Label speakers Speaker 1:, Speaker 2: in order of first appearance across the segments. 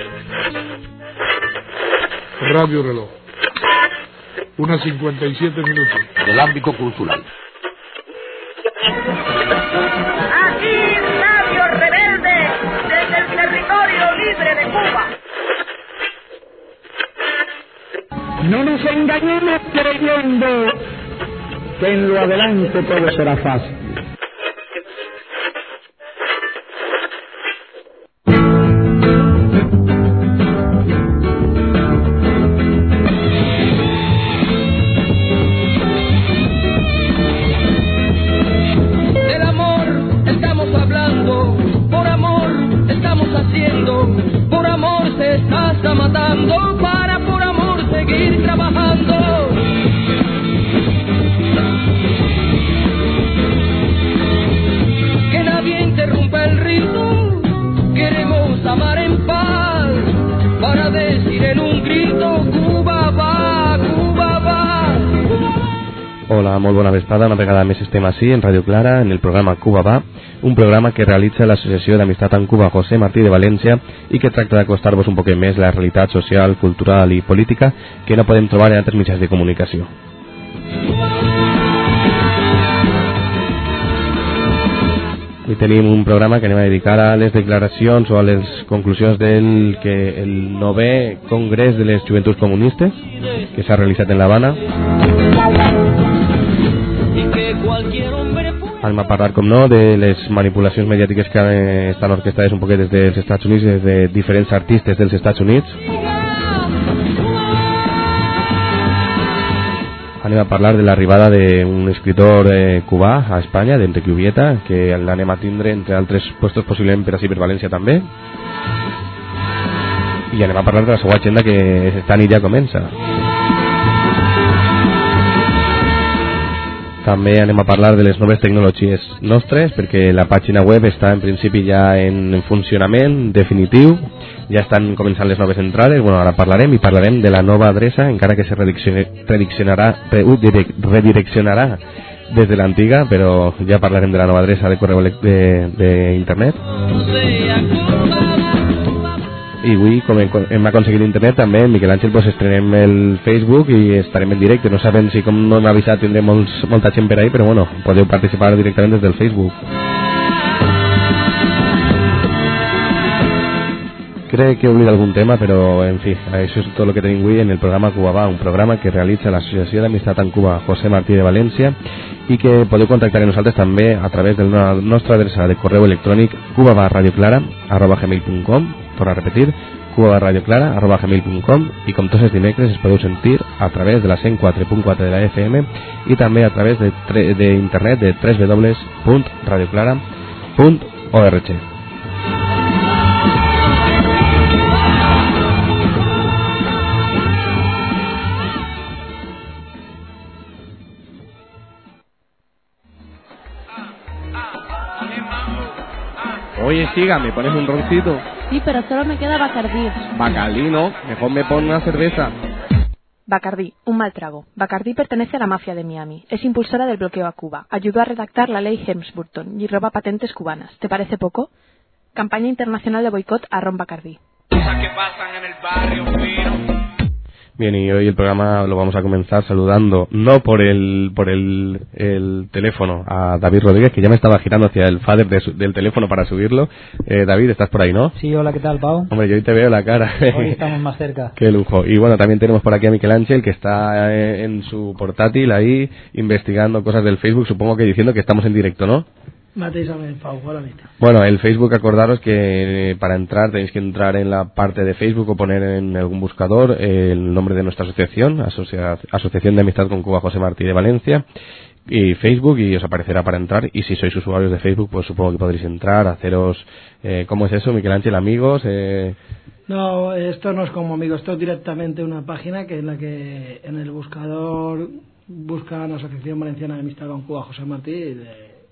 Speaker 1: Radio Reloj. 1:57.
Speaker 2: Del ámbito cultural.
Speaker 3: Aquí Radio Rebelde, desde el territorio libre de Cuba.
Speaker 4: No nos engañemos creyendo que en lo adelante todo será fácil.
Speaker 5: Hola, molt bona vesprada, una vegada més estem així en Radio Clara, en el programa Cuba Va, un programa que realitza l'Associació d'Amistat amb Cuba José Martí de València i que tracta d'acostar-vos un poquet més la realitat social, cultural i política que no podem trobar en altres mitjans de comunicació. Avui tenim un programa que anem a dedicar a les declaracions o a les conclusions del que el 9è Congrés de les Joventuts Comunistes que s'ha realitzat en l'Havana. Anem a parlar, com no, de les manipulacions mediàtiques que estan orquestades un poquet des dels Estats Units, des de diferents artistes dels Estats Units. Anem a parlar de l'arribada d'un escritor cubà a Espanya, d'Enrique Ubieta, que l'anem a tindre, entre altres puestos, possiblement per així per València també. I anem a parlar de la seva agenda, que esta nit ja comença. També anem a parlar de les noves tecnologies nostres, perquè la pàgina web està en principi ja en funcionament definitiu, ja estan començant les noves entrades. Bueno, ara parlarem de la nova adreça, encara que se redireccionarà des de l'antiga, però ja parlarem de la nova adreça de correu d'internet. I avui, com hem aconseguit internet, també en Miquel Àngel pues, estrenem el Facebook i estarem en directe. No sabem si, com no hem avisat, tindrem molta gent per ahí, però bueno, podeu participar directament des del Facebook. Crec que he oblidat algun tema, però en fi, això és tot el que tenim avui en el programa Cuba Va, un programa que realitza l'Associació d'Amistat amb Cuba José Martí de València i que podeu contactar amb nosaltres també a través de la nostra adreça de correu electrònic cubabarradioclara@gmail.com. Torno a repetir, cubabarradioclara@gmail.com, i com tots els dimecres es podeu sentir a través de la 104.4 de la FM i també a través d'internet de www.radioclara.org. Oye, siga, ¿me pones un roncito?
Speaker 6: Sí, pero solo me queda Bacardí.
Speaker 5: Bacardí, no. Mejor me pon una cerveza.
Speaker 6: Bacardí, un mal trago. Bacardí pertenece a la mafia de Miami. Es impulsora del bloqueo a Cuba. Ayudó a redactar la ley Helms-Burton y roba patentes cubanas. ¿Te parece poco? Campaña internacional de boicot a Ron Bacardí.
Speaker 7: Cosas que pasan en el barrio fino.
Speaker 5: Bien, y hoy el programa lo vamos a comenzar saludando, no por el teléfono, a David Rodríguez, que ya me estaba girando hacia el fader del teléfono para subirlo. David, ¿estás por ahí, no?
Speaker 8: Sí, hola, ¿qué tal, Pau?
Speaker 5: Hombre, yo hoy te veo la cara.
Speaker 8: Hoy estamos más cerca.
Speaker 5: Qué lujo. Y bueno, también tenemos por aquí a Miquel Ángel, que está en su portátil ahí, investigando cosas del Facebook, supongo que diciendo que estamos en directo, ¿no?
Speaker 8: Mateixament, Pau, bona nit.
Speaker 5: Bueno, el Facebook, acordaros que para entrar tenéis que entrar en la parte de Facebook o poner en algún buscador el nombre de nuestra asociación, Asociación de Amistad con Cuba José Martí de Valencia, y Facebook, y os aparecerá para entrar. Y si sois usuarios de Facebook, pues supongo que podréis entrar, haceros... ¿cómo es eso, Miquel Ángel? ¿Amigos?
Speaker 8: No, esto no es como amigos, esto es directamente una página que en la que en el buscador buscan Asociación Valenciana de Amistad con Cuba José Martí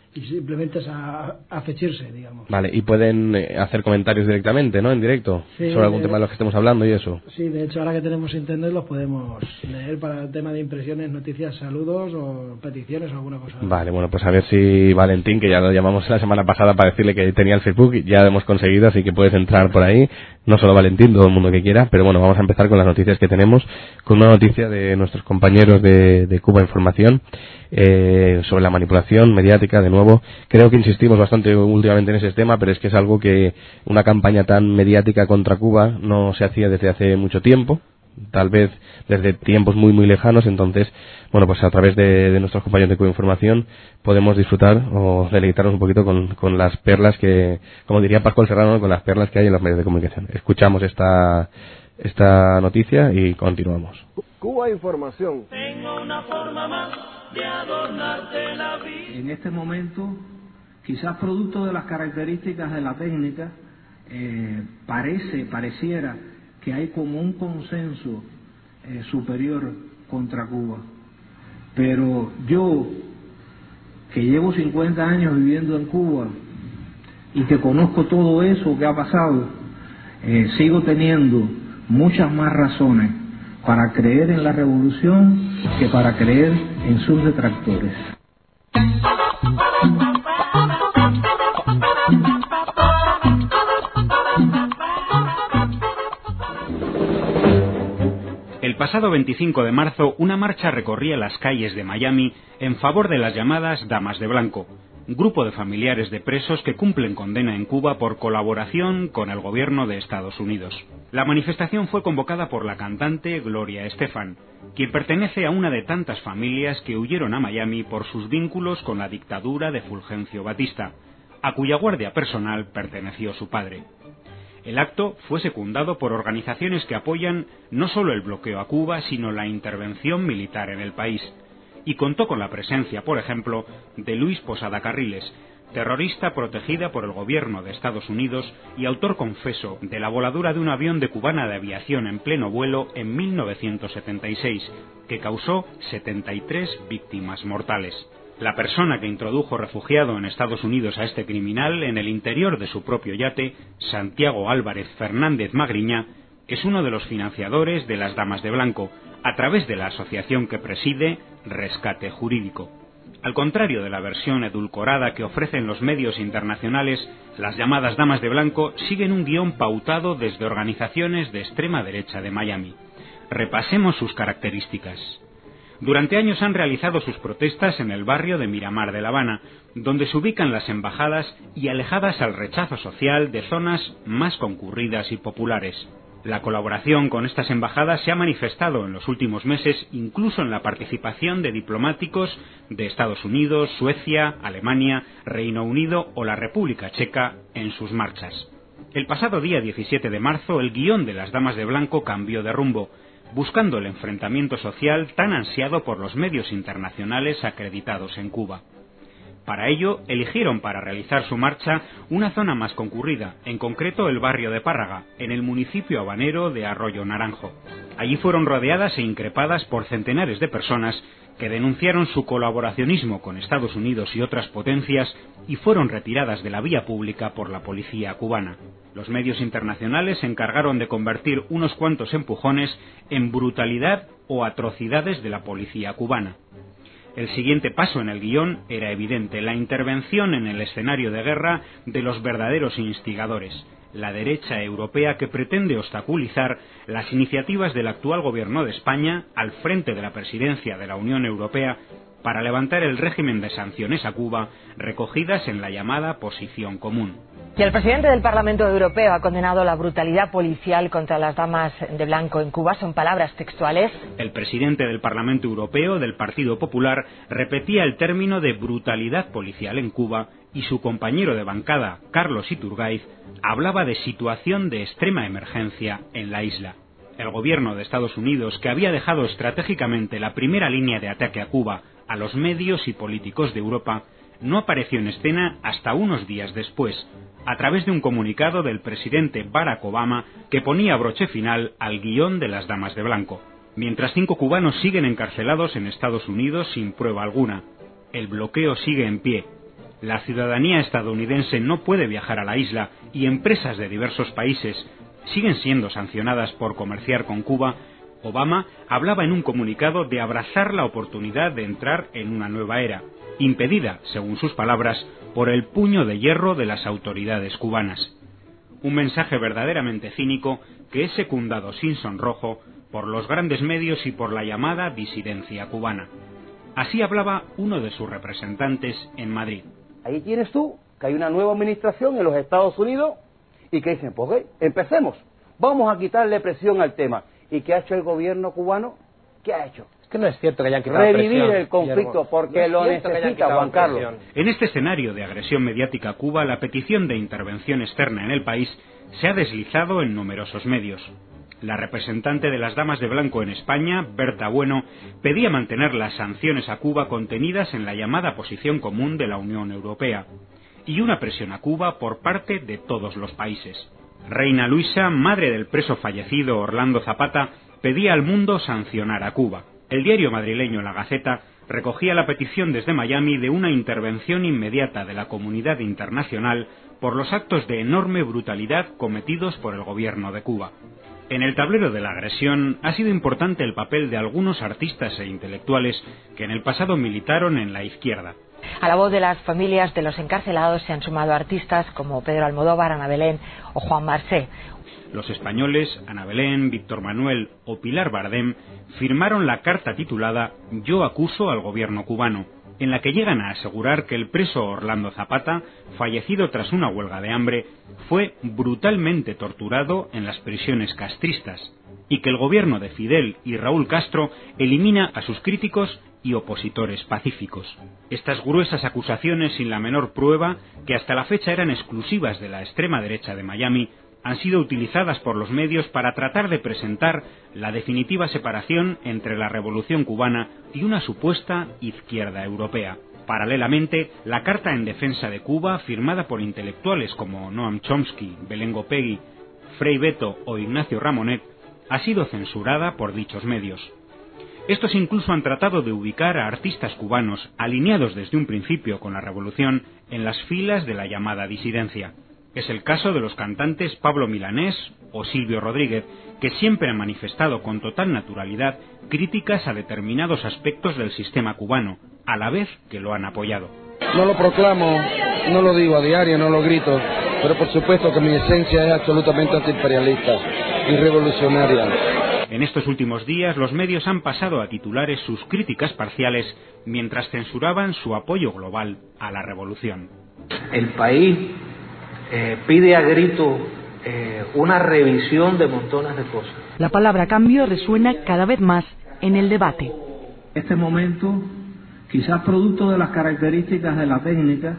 Speaker 8: y simplemente es a fechirse, digamos.
Speaker 5: Vale, y pueden hacer comentarios directamente, ¿no? En directo,
Speaker 8: sí,
Speaker 5: sobre algún tema de los que estemos hablando y eso.
Speaker 8: Sí, de hecho, ahora que tenemos internet los podemos leer para el tema de impresiones, noticias, saludos o peticiones o alguna cosa.
Speaker 5: Vale, bueno, pues a ver si Valentín, que ya lo llamamos la semana pasada para decirle que tenía el Facebook, ya lo hemos conseguido, así que puedes entrar por ahí. No solo Valentín, todo el mundo que quiera, pero bueno, vamos a empezar con las noticias que tenemos, con una noticia de nuestros compañeros de Cuba Información, sobre la manipulación mediática. De nuevo, creo que insistimos bastante últimamente en ese tema, pero es que es algo que una campaña tan mediática contra Cuba no se hacía desde hace mucho tiempo, tal vez desde tiempos muy muy lejanos. Entonces, bueno, pues a través de nuestros compañeros de Cuba Información podemos disfrutar o deleitarnos un poquito con las perlas que, como diría Pascual Serrano, con las perlas que hay en los medios de comunicación. Escuchamos esta noticia y continuamos.
Speaker 2: Cuba Información.
Speaker 9: Tengo una forma más de adornarte la vida. En este momento, quizás producto de las características de la técnica, pareciera que hay como un consenso superior contra Cuba. Pero yo, que llevo 50 años viviendo en Cuba y que conozco todo eso que ha pasado, sigo teniendo muchas más razones para creer en la revolución que para creer en sus detractores.
Speaker 10: El pasado 25 de marzo, una marcha recorría las calles de Miami en favor de las llamadas Damas de Blanco, grupo de familiares de presos que cumplen condena en Cuba por colaboración con el gobierno de Estados Unidos. La manifestación fue convocada por la cantante Gloria Estefan, quien pertenece a una de tantas familias que huyeron a Miami por sus vínculos con la dictadura de Fulgencio Batista, a cuya guardia personal perteneció su padre. El acto fue secundado por organizaciones que apoyan no solo el bloqueo a Cuba, sino la intervención militar en el país, y contó con la presencia, por ejemplo, de Luis Posada Carriles, terrorista protegida por el gobierno de Estados Unidos y autor confeso de la voladura de un avión de Cubana de Aviación en pleno vuelo en 1976, que causó 73 víctimas mortales. La persona que introdujo refugiado en Estados Unidos a este criminal en el interior de su propio yate, Santiago Álvarez Fernández Magriñá, es uno de los financiadores de las Damas de Blanco, a través de la asociación que preside, Rescate Jurídico. Al contrario de la versión edulcorada que ofrecen los medios internacionales, las llamadas Damas de Blanco siguen un guión pautado desde organizaciones de extrema derecha de Miami. Repasemos sus características. Durante años han realizado sus protestas en el barrio de Miramar de La Habana, donde se ubican las embajadas y alejadas al rechazo social de zonas más concurridas y populares. La colaboración con estas embajadas se ha manifestado en los últimos meses incluso en la participación de diplomáticos de Estados Unidos, Suecia, Alemania, Reino Unido o la República Checa en sus marchas. El pasado día 17 de marzo el guión de las Damas de Blanco cambió de rumbo, buscando el enfrentamiento social tan ansiado por los medios internacionales acreditados en Cuba. Para ello, eligieron para realizar su marcha una zona más concurrida, en concreto el barrio de Párraga, en el municipio habanero de Arroyo Naranjo. Allí fueron rodeadas e increpadas por centenares de personas que denunciaron su colaboracionismo con Estados Unidos y otras potencias y fueron retiradas de la vía pública por la policía cubana. Los medios internacionales se encargaron de convertir unos cuantos empujones en brutalidad o atrocidades de la policía cubana. El siguiente paso en el guión era evidente: la intervención en el escenario de guerra de los verdaderos instigadores, la derecha europea que pretende obstaculizar las iniciativas del actual gobierno de España al frente de la presidencia de la Unión Europea para levantar el régimen de sanciones a Cuba recogidas en la llamada Posición Común.
Speaker 11: Y el presidente del Parlamento Europeo ha condenado la brutalidad policial contra las Damas de Blanco en Cuba. Son palabras textuales.
Speaker 10: El presidente del Parlamento Europeo del Partido Popular repetía el término de brutalidad policial en Cuba y su compañero de bancada, Carlos Iturgaiz, hablaba de situación de extrema emergencia en la isla. El gobierno de Estados Unidos, que había dejado estratégicamente la primera línea de ataque a Cuba a los medios y políticos de Europa, no apareció en escena hasta unos días después, a través de un comunicado del presidente Barack Obama que ponía broche final al guión de las Damas de Blanco. Mientras 5 cubanos siguen encarcelados en Estados Unidos sin prueba alguna. El bloqueo sigue en pie. La ciudadanía estadounidense no puede viajar a la isla y empresas de diversos países siguen siendo sancionadas por comerciar con Cuba, Obama hablaba en un comunicado de abrazar la oportunidad de entrar en una nueva era, impedida, según sus palabras, por el puño de hierro de las autoridades cubanas. Un mensaje verdaderamente cínico que es secundado sin sonrojo por los grandes medios y por la llamada disidencia cubana. Así hablaba uno de sus representantes en Madrid.
Speaker 12: Ahí tienes tú que hay una nueva administración en los Estados Unidos y que dicen, pues empecemos, vamos a quitarle presión al tema. ¿Y qué ha hecho el gobierno cubano? ¿Qué ha hecho?
Speaker 13: Es que no es cierto que hayan quitado
Speaker 12: revivir
Speaker 13: presión,
Speaker 12: el conflicto, porque lo necesita, Juan Carlos.
Speaker 10: En este escenario de agresión mediática a Cuba, la petición de intervención externa en el país se ha deslizado en numerosos medios. La representante de las Damas de Blanco en España, Berta Bueno, pedía mantener las sanciones a Cuba contenidas en la llamada posición común de la Unión Europea, y una presión a Cuba por parte de todos los países. Reina Luisa, madre del preso fallecido Orlando Zapata, pedía al mundo sancionar a Cuba. El diario madrileño La Gaceta recogía la petición desde Miami de una intervención inmediata de la comunidad internacional por los actos de enorme brutalidad cometidos por el gobierno de Cuba. En el tablero de la agresión ha sido importante el papel de algunos artistas e intelectuales que en el pasado militaron en la izquierda.
Speaker 11: A la voz de las familias de los encarcelados se han sumado artistas como Pedro Almodóvar, Ana Belén o Juan Marsé.
Speaker 10: Los españoles, Ana Belén, Víctor Manuel o Pilar Bardem, firmaron la carta titulada Yo acuso al gobierno cubano, en la que llegan a asegurar que el preso Orlando Zapata, fallecido tras una huelga de hambre, fue brutalmente torturado en las prisiones castristas, y que el gobierno de Fidel y Raúl Castro elimina a sus críticos y opositores pacíficos. Estas gruesas acusaciones sin la menor prueba, que hasta la fecha eran exclusivas de la extrema derecha de Miami, han sido utilizadas por los medios para tratar de presentar la definitiva separación entre la Revolución cubana y una supuesta izquierda europea. Paralelamente, la Carta en Defensa de Cuba, firmada por intelectuales como Noam Chomsky, Belén Gopegui, Frei Beto o Ignacio Ramonet, ha sido censurada por dichos medios. Estos incluso han tratado de ubicar a artistas cubanos alineados desde un principio con la revolución en las filas de la llamada disidencia. Es el caso de los cantantes Pablo Milanés o Silvio Rodríguez, que siempre han manifestado con total naturalidad críticas a determinados aspectos del sistema cubano, a la vez que lo han apoyado.
Speaker 14: No lo proclamo, no lo digo a diario, no lo grito, pero por supuesto que mi esencia es absolutamente antiimperialista y revolucionaria.
Speaker 10: En estos últimos días, los medios han pasado a titulares sus críticas parciales mientras censuraban su apoyo global a la revolución.
Speaker 9: El país pide a grito una revisión de montones de cosas.
Speaker 15: La palabra cambio resuena cada vez más en el debate.
Speaker 9: Este momento, quizás producto de las características de la técnica,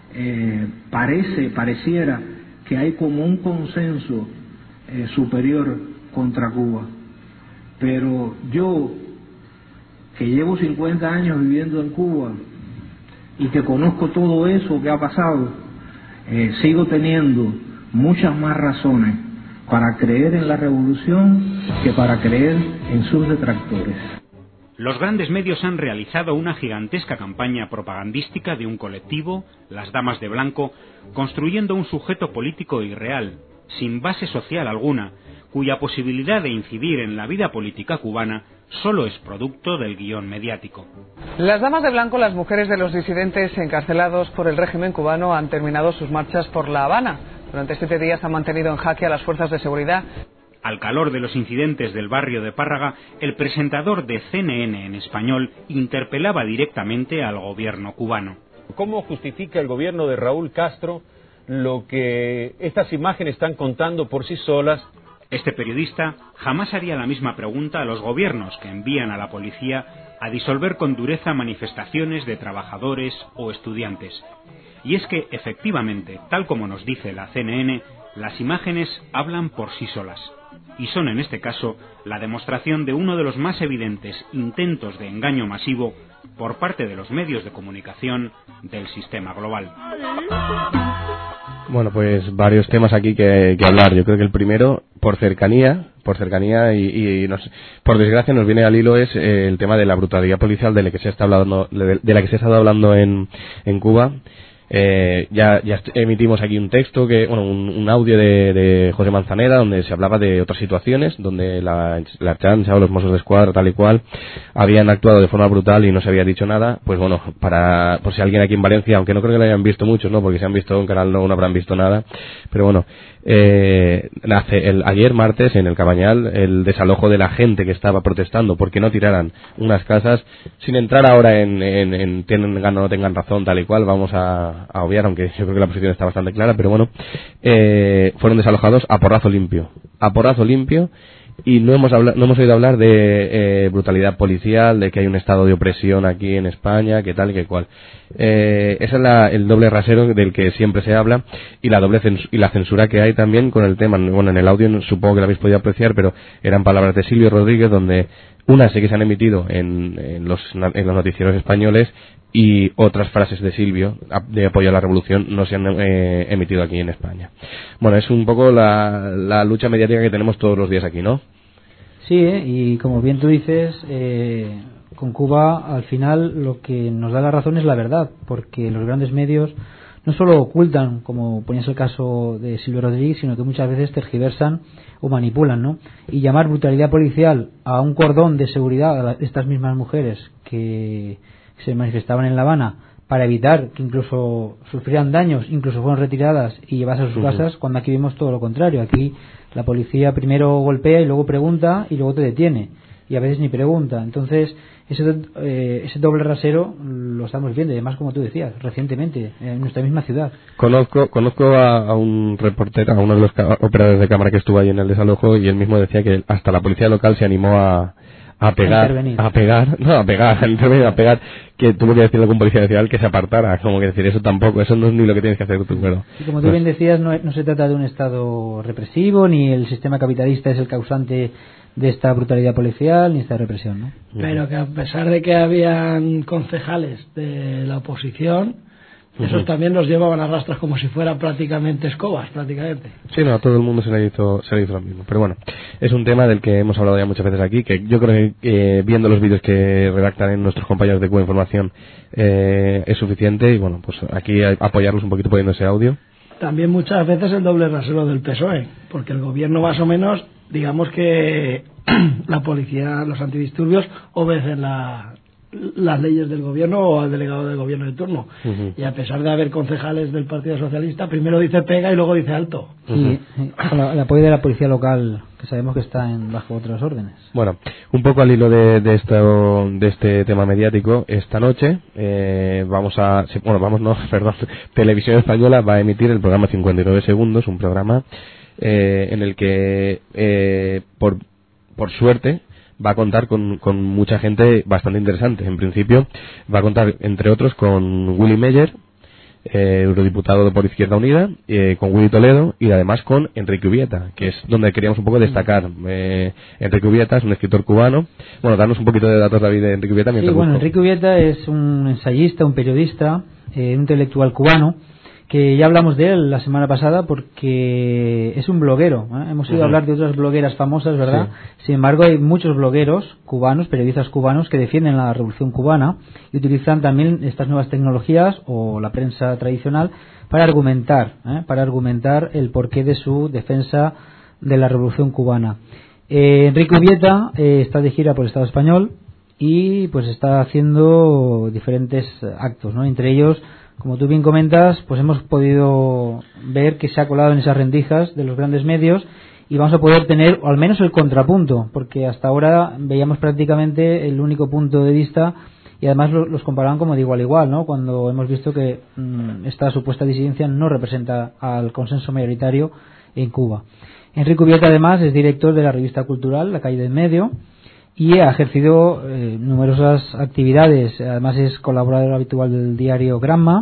Speaker 9: pareciera que hay como un consenso superior contra Cuba. Pero yo, que llevo 50 años viviendo en Cuba y que conozco todo eso que ha pasado, sigo teniendo muchas más razones para creer en la revolución que para creer en sus detractores.
Speaker 10: Los grandes medios han realizado una gigantesca campaña propagandística de un colectivo, las Damas de Blanco, construyendo un sujeto político irreal, sin base social alguna, cuya posibilidad de incidir en la vida política cubana solo es producto del guión mediático.
Speaker 16: Las Damas de Blanco, las mujeres de los disidentes encarcelados por el régimen cubano, han terminado sus marchas por La Habana. Durante 7 días han mantenido en jaque a las fuerzas de seguridad.
Speaker 10: Al calor de los incidentes del barrio de Párraga, el presentador de CNN en español interpelaba directamente al gobierno cubano.
Speaker 17: ¿Cómo justifica el gobierno de Raúl Castro lo que estas imágenes están contando por sí solas?
Speaker 10: Este periodista jamás haría la misma pregunta a los gobiernos que envían a la policía a disolver con dureza manifestaciones de trabajadores o estudiantes. Y es que, efectivamente, tal como nos dice la CNN, las imágenes hablan por sí solas. Y son, en este caso, la demostración de uno de los más evidentes intentos de engaño masivo por parte de los medios de comunicación del sistema global.
Speaker 5: Bueno, pues varios temas aquí que hablar. Yo creo que el primero, por cercanía y por desgracia nos viene al hilo, es el tema de la brutalidad policial de la que se ha estado hablando en Cuba, Ya emitimos aquí un texto, un audio de José Manzanera, donde se hablaba de otras situaciones, donde la Ertzaintza o los Mossos de Escuadra, tal y cual, habían actuado de forma brutal y no se había dicho nada. Pues bueno, por si alguien aquí en Valencia, aunque no creo que lo hayan visto muchos, ¿no? Porque si han visto un canal no habrán visto nada, pero bueno, ayer martes en el Cabañal, el desalojo de la gente que estaba protestando porque no tiraran unas casas, sin entrar ahora en tengan o no tengan razón, tal y cual, vamos a obviar, aunque yo creo que la posición está bastante clara, pero bueno, fueron desalojados a porrazo limpio, y no hemos oído hablar de brutalidad policial, de que hay un estado de opresión aquí en España, que tal y que cual. Ese es el doble rasero del que siempre se habla, y la censura que hay también con el tema. Bueno, en el audio supongo que lo habéis podido apreciar, pero eran palabras de Silvio Rodríguez, donde unas sí que se han emitido en los noticieros españoles, y otras frases de Silvio de apoyo a la revolución no se han emitido aquí en España. Bueno, es un poco la lucha mediática que tenemos todos los días aquí, ¿no?
Speaker 13: Sí, y como bien tú dices, con Cuba al final lo que nos da la razón es la verdad, porque los grandes medios no solo ocultan, como ponías el caso de Silvio Rodríguez, sino que muchas veces tergiversan o manipulan, ¿no? Y llamar brutalidad policial a un cordón de seguridad de estas mismas mujeres que se manifestaban en La Habana para evitar que incluso sufrieran daños, incluso fueron retiradas y llevadas a sus casas, cuando aquí vimos todo lo contrario. Aquí la policía primero golpea y luego pregunta y luego te detiene, y a veces ni pregunta. Entonces ese doble rasero lo estamos viendo, y además, como tú decías, recientemente en nuestra misma ciudad.
Speaker 5: Conozco a un reportero, a uno de los operadores de cámara que estuvo ahí en el desalojo, y él mismo decía que hasta la policía local se animó a pegar, que tuvo que decirle a algún policía nacional que se apartara, como que decir, eso no es ni lo que tienes que hacer tú, pero...
Speaker 13: Y como tú bien decías, no se trata de un estado represivo, ni el sistema capitalista es el causante de esta brutalidad policial, ni esta represión, ¿no?
Speaker 8: Pero que a pesar de que habían concejales de la oposición, esos también los llevaban a rastras como si fueran prácticamente escobas, prácticamente.
Speaker 5: Sí, no, a todo el mundo se le hizo lo mismo. Pero bueno, es un tema del que hemos hablado ya muchas veces aquí, que yo creo que viendo los vídeos que redactan en nuestros compañeros de Cuba Información es suficiente, y bueno, pues aquí apoyarlos un poquito poniendo ese audio.
Speaker 8: También muchas veces el doble rasero del PSOE, porque el gobierno más o menos, digamos que la policía, los antidisturbios obedecen las leyes del gobierno o al delegado del gobierno de turno, y a pesar de haber concejales del Partido Socialista, primero dice pega y luego dice alto.
Speaker 13: Y con el apoyo de la policía local, que sabemos que está bajo otras órdenes.
Speaker 5: Bueno, un poco al hilo de este tema mediático, esta noche Televisión Española va a emitir el programa 59 segundos, un programa en el que por suerte va a contar con mucha gente bastante interesante. En principio va a contar, entre otros, con Willy Meyer, eurodiputado por Izquierda Unida, con Willy Toledo, y además con Enrique Ubieta, que es donde queríamos un poco destacar. Enrique Ubieta es un escritor cubano. Bueno, darnos un poquito de datos, David, de Enrique Ubieta.
Speaker 13: Sí, bueno, Enrique Ubieta es un ensayista, un periodista, un intelectual cubano, que ya hablamos de él la semana pasada porque es un bloguero, ¿eh? Hemos oído hablar de otras blogueras famosas, ¿verdad? Sí. Sin embargo, hay muchos blogueros cubanos, periodistas cubanos, que defienden la revolución cubana y utilizan también estas nuevas tecnologías o la prensa tradicional para argumentar el porqué de su defensa de la revolución cubana. Enrique Ubieta está de gira por el Estado español y pues está haciendo diferentes actos, ¿no? Entre ellos, como tú bien comentas, pues hemos podido ver que se ha colado en esas rendijas de los grandes medios, y vamos a poder tener al menos el contrapunto, porque hasta ahora veíamos prácticamente el único punto de vista, y además los comparaban como de igual a igual, ¿no? Cuando hemos visto que esta supuesta disidencia no representa al consenso mayoritario en Cuba. Enrique Ubieta, además, es director de la revista cultural La Calle del Medio, y ha ejercido numerosas actividades. Además es colaborador habitual del diario Granma.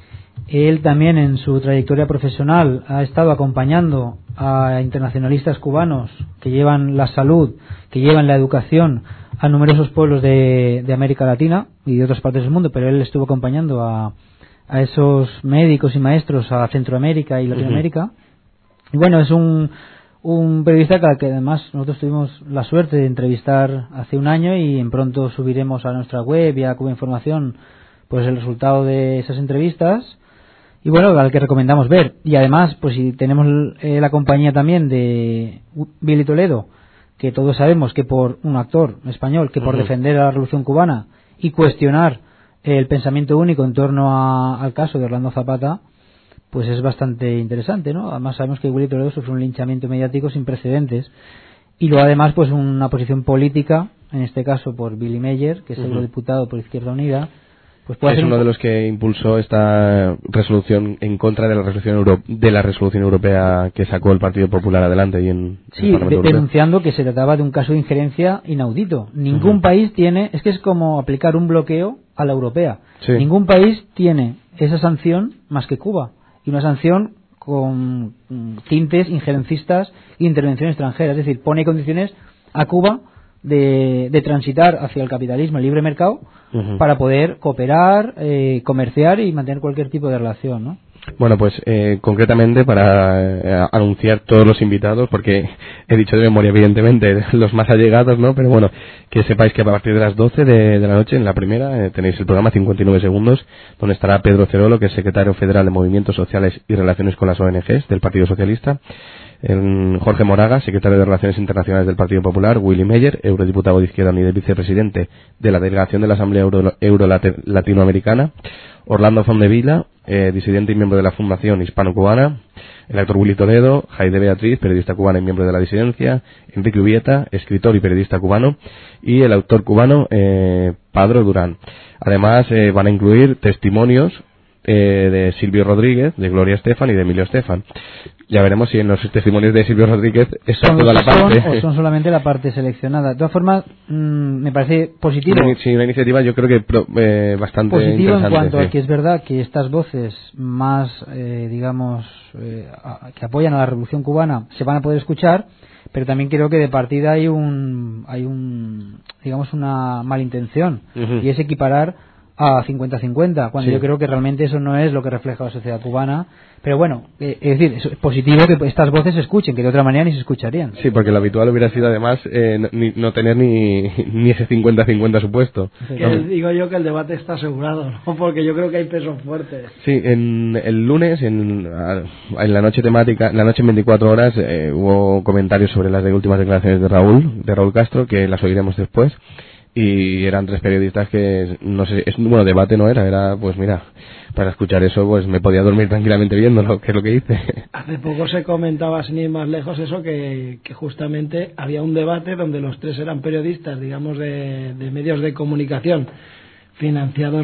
Speaker 13: Él también, en su trayectoria profesional, ha estado acompañando a internacionalistas cubanos que llevan la salud, que llevan la educación a numerosos pueblos de América Latina y de otras partes del mundo, pero él estuvo acompañando a esos médicos y maestros a Centroamérica y Latinoamérica. Y bueno, es un periodista que además nosotros tuvimos la suerte de entrevistar hace un año, y en pronto subiremos a nuestra web y a Cuba Información pues el resultado de esas entrevistas. y bueno, al que recomendamos ver. Y además, pues si tenemos la compañía también de Billy Toledo, que todos sabemos que por un actor español, que por defender a la Revolución Cubana y cuestionar el pensamiento único en torno al caso de Orlando Zapata, pues es bastante interesante, ¿no? Además sabemos que Willy Toledo sufrió un linchamiento mediático sin precedentes, y luego además pues una posición política, en este caso por Billy Meyer, que es eurodiputado por Izquierda Unida, pues puede
Speaker 5: es
Speaker 13: ser
Speaker 5: uno de los que impulsó esta resolución en contra de la resolución europea que sacó el Partido Popular adelante y en el Parlamento Europeo.
Speaker 13: Denunciando que se trataba de un caso de injerencia inaudito. Ningún país tiene, es que es como aplicar un bloqueo a la europea.
Speaker 5: Sí.
Speaker 13: Ningún país tiene esa sanción más que Cuba, y una sanción con tintes injerencistas e intervención extranjera, es decir, pone condiciones a Cuba de transitar hacia el capitalismo, el libre mercado, para poder cooperar, comerciar y mantener cualquier tipo de relación, ¿no?
Speaker 5: Bueno, pues concretamente para anunciar todos los invitados, porque he dicho de memoria evidentemente los más allegados, ¿no? Pero bueno, que sepáis que a partir de las 12 de la noche, en la primera, tenéis el programa 59 segundos, donde estará Pedro Cerolo, que es secretario federal de Movimientos Sociales y Relaciones con las ONGs del Partido Socialista, Jorge Moraga, secretario de Relaciones Internacionales del Partido Popular, Willy Meyer, eurodiputado de Izquierda Unida y vicepresidente de la delegación de la Asamblea Euro-Latinoamericana, Orlando Fondevila, disidente y miembro de la Fundación Hispano-Cubana, el actor Willy Toledo, Jaide Beatriz, periodista cubana y miembro de la disidencia, Enrique Ubieta, escritor y periodista cubano, y el autor cubano Padro Durán. Además van a incluir testimonios de Silvio Rodríguez, de Gloria Estefan y de Emilio Estefan. Ya veremos si en los testimonios de Silvio Rodríguez es toda la parte
Speaker 13: o son solamente la parte seleccionada. De todas formas, me parece positivo.
Speaker 5: Sí, una iniciativa yo creo que bastante
Speaker 13: positivo
Speaker 5: interesante.
Speaker 13: En cuanto
Speaker 5: sí.
Speaker 13: a que es verdad que estas voces más, que apoyan a la Revolución Cubana se van a poder escuchar, pero también creo que de partida hay digamos una malintención, y es equiparar a 50-50, cuando yo creo que realmente eso no es lo que refleja la sociedad cubana. Pero bueno, es decir, es positivo que estas voces se escuchen, que de otra manera ni se escucharían.
Speaker 5: Sí, porque lo habitual hubiera sido además no tener ni ese 50-50 supuesto.
Speaker 8: Digo yo que el debate está asegurado, ¿no? Porque yo creo que hay pesos fuertes.
Speaker 5: Sí, el lunes, en la noche temática, en la noche en 24 horas, hubo comentarios sobre las últimas declaraciones de Raúl Castro, que las oiremos después. Y eran tres periodistas que, no sé, debate no era, pues mira, para escuchar eso, pues me podía dormir tranquilamente viéndolo, que es lo que hice.
Speaker 8: Hace poco se comentaba, sin ir más lejos, eso, que justamente había un debate donde los tres eran periodistas, digamos, de medios de comunicación, financiados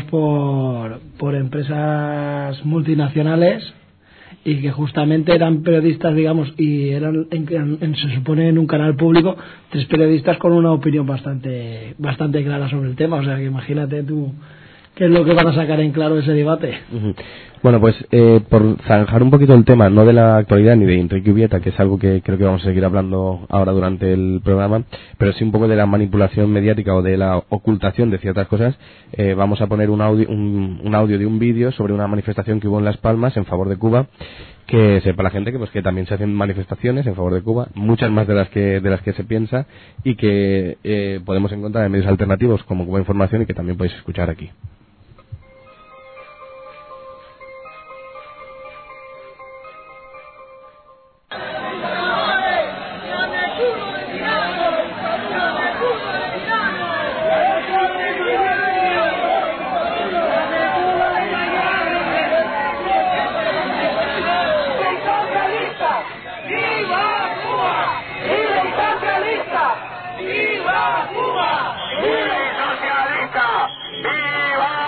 Speaker 8: por empresas multinacionales, y que justamente eran periodistas, digamos, y eran se supone en un canal público, tres periodistas con una opinión bastante clara sobre el tema. O sea que imagínate tú qué es lo que van a sacar en claro ese debate.
Speaker 5: Bueno, pues por zanjar un poquito el tema, no de la actualidad ni de Enrique Ubieta, que es algo que creo que vamos a seguir hablando ahora durante el programa, pero sí un poco de la manipulación mediática o de la ocultación de ciertas cosas. Vamos a poner un audio de un vídeo sobre una manifestación que hubo en Las Palmas en favor de Cuba, que sepa la gente que también se hacen manifestaciones en favor de Cuba, muchas más de las que se piensa, y que podemos encontrar en medios alternativos como Cuba Información, y que también podéis escuchar aquí.
Speaker 3: ¡Viva Cuba! ¡Viva socialista! ¡Viva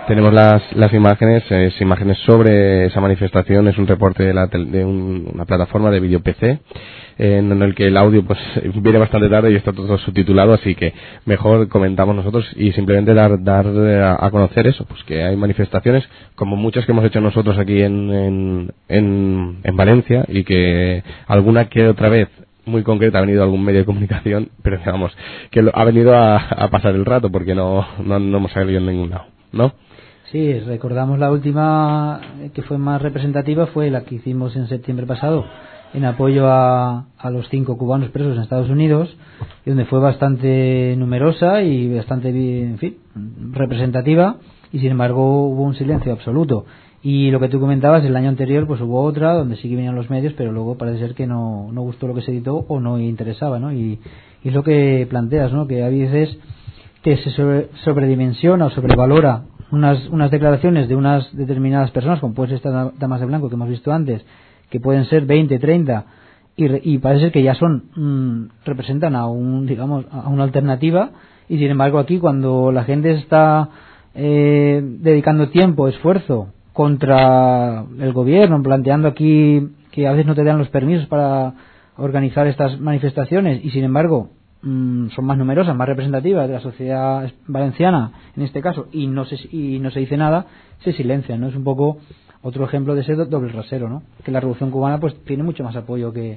Speaker 5: Tenemos las imágenes, imágenes sobre esa manifestación. Es un reporte de una plataforma de vídeo PC, en el que el audio pues viene bastante tarde y está todo subtitulado, así que mejor comentamos nosotros y simplemente dar a conocer eso, pues que hay manifestaciones como muchas que hemos hecho nosotros aquí en Valencia, y que alguna que otra vez muy concreta ha venido algún medio de comunicación, pero digamos que ha venido a pasar el rato, porque no hemos salido en ningún lado, ¿no?
Speaker 13: Sí, recordamos la última que fue más representativa, fue la que hicimos en septiembre pasado en apoyo a los 5 cubanos presos en Estados Unidos, y donde fue bastante numerosa y bastante, en fin, representativa, y sin embargo hubo un silencio absoluto. Y lo que tú comentabas, el año anterior pues hubo otra donde sí que venían los medios, pero luego parece ser que no gustó lo que se editó o no interesaba, ¿no? Y es lo que planteas, ¿no? Que a veces que se sobredimensiona o sobrevalora unas declaraciones de unas determinadas personas, como pueden ser estas damas de blanco que hemos visto antes, que pueden ser 20, 30, y parece ser que ya representan a una alternativa, y sin embargo aquí, cuando la gente está dedicando tiempo, esfuerzo contra el gobierno, planteando aquí que a veces no te dan los permisos para organizar estas manifestaciones, y sin embargo son más numerosas, más representativas de la sociedad valenciana en este caso, y no se dice nada, se silencian, ¿no? Es un poco otro ejemplo de ese doble rasero, ¿no? Que la Revolución Cubana pues tiene mucho más apoyo que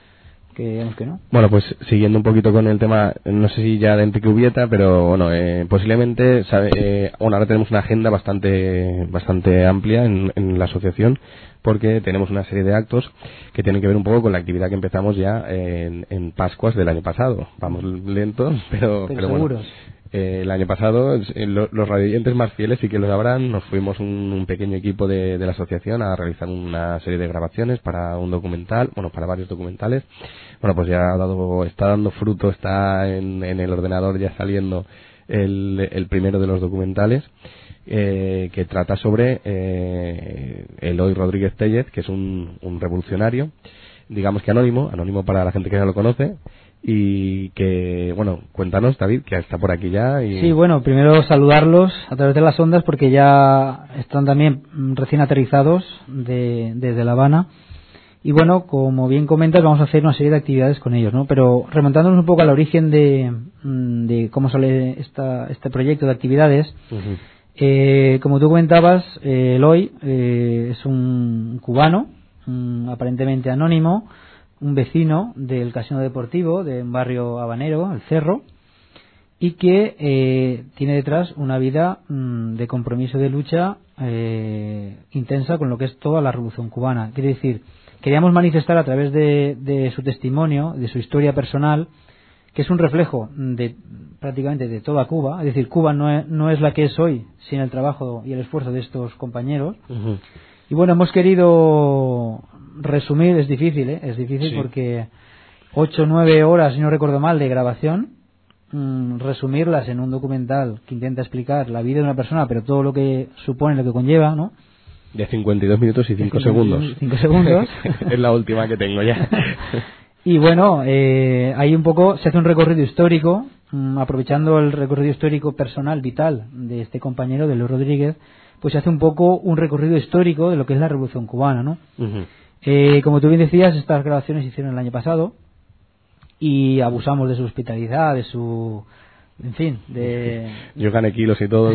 Speaker 13: no. Bueno,
Speaker 5: pues siguiendo un poquito con el tema, no sé si ya de Enrique Ubieta, pero bueno, posiblemente, ahora tenemos una agenda bastante amplia en la asociación, porque tenemos una serie de actos que tienen que ver un poco con la actividad que empezamos ya en Pascuas del año pasado. Vamos lentos, pero seguros. Bueno, el año pasado los radioyentes más fieles sí que lo sabrán, nos fuimos un pequeño equipo de la asociación a realizar una serie de grabaciones para un documental, para varios documentales. Bueno, pues ya está dando fruto, está en el ordenador ya saliendo el primero de los documentales, que trata sobre Eloy Rodríguez Tellez, que es un revolucionario, digamos que anónimo para la gente que no lo conoce. Y que, bueno, cuéntanos, David, que está por aquí ya.
Speaker 13: Sí, bueno, primero saludarlos a través de las ondas, porque ya están también recién aterrizados desde La Habana. Y bueno, como bien comentas, vamos a hacer una serie de actividades con ellos, ¿no? Pero remontándonos un poco al origen de cómo sale este proyecto de actividades, como tú comentabas, Eloy es un cubano, aparentemente anónimo, un vecino del casino deportivo de un barrio habanero, El Cerro, y que tiene detrás una vida de compromiso, de lucha intensa con lo que es toda la Revolución Cubana. Quiere decir, queríamos manifestar a través de su testimonio, de su historia personal, que es un reflejo prácticamente de toda Cuba. Es decir, Cuba no es la que es hoy sin el trabajo y el esfuerzo de estos compañeros. Uh-huh. Y bueno, hemos querido resumir, es difícil sí, porque 8 o 9 horas, si no recuerdo mal, de grabación, resumirlas en un documental que intenta explicar la vida de una persona, pero todo lo que supone, lo que conlleva, ¿no?
Speaker 5: De 52 minutos y 5 segundos.
Speaker 13: 5 segundos.
Speaker 5: Es la última que tengo ya.
Speaker 13: Y bueno, ahí un poco se hace un recorrido histórico, aprovechando el recorrido histórico personal, vital, de este compañero, de Eloy Rodríguez, pues se hace un poco un recorrido histórico de lo que es la Revolución Cubana, ¿no? Uh-huh. Como tú bien decías, estas grabaciones se hicieron el año pasado y abusamos de su hospitalidad, de su... en fin, de...
Speaker 5: Yo gané kilos y todo.
Speaker 13: Sí,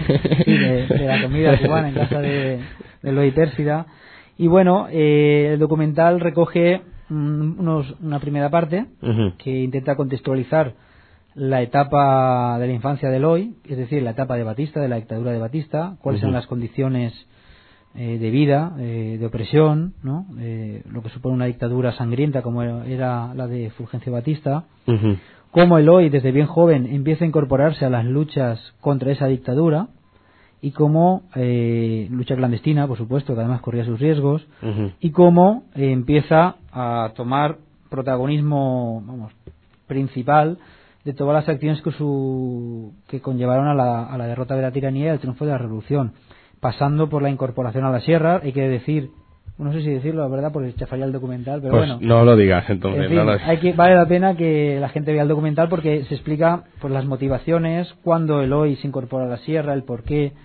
Speaker 13: de la comida cubana en casa de Eloy Pérsida. Y bueno, el documental recoge una primera parte, uh-huh, que intenta contextualizar la etapa de la infancia de Eloy, es decir, la etapa de Batista, de la dictadura de Batista, cuáles uh-huh, eran las condiciones de vida, de opresión, ¿no? Lo que supone una dictadura sangrienta como era la de Fulgencio Batista, uh-huh, cómo Eloy desde bien joven empieza a incorporarse a las luchas contra esa dictadura, y cómo lucha clandestina, por supuesto, que además corría sus riesgos, uh-huh, y cómo empieza a tomar protagonismo, principal de todas las acciones que conllevaron a la derrota de la tiranía y al triunfo de la revolución, pasando por la incorporación a la sierra. Hay que decir, no sé si decirlo, la verdad, porque chafaría el documental, pero
Speaker 5: pues
Speaker 13: bueno.
Speaker 5: No lo digas, entonces.
Speaker 13: En fin, vale la pena que la gente vea el documental, porque se explica pues las motivaciones, cuándo Eloy se incorpora a la sierra, el porqué,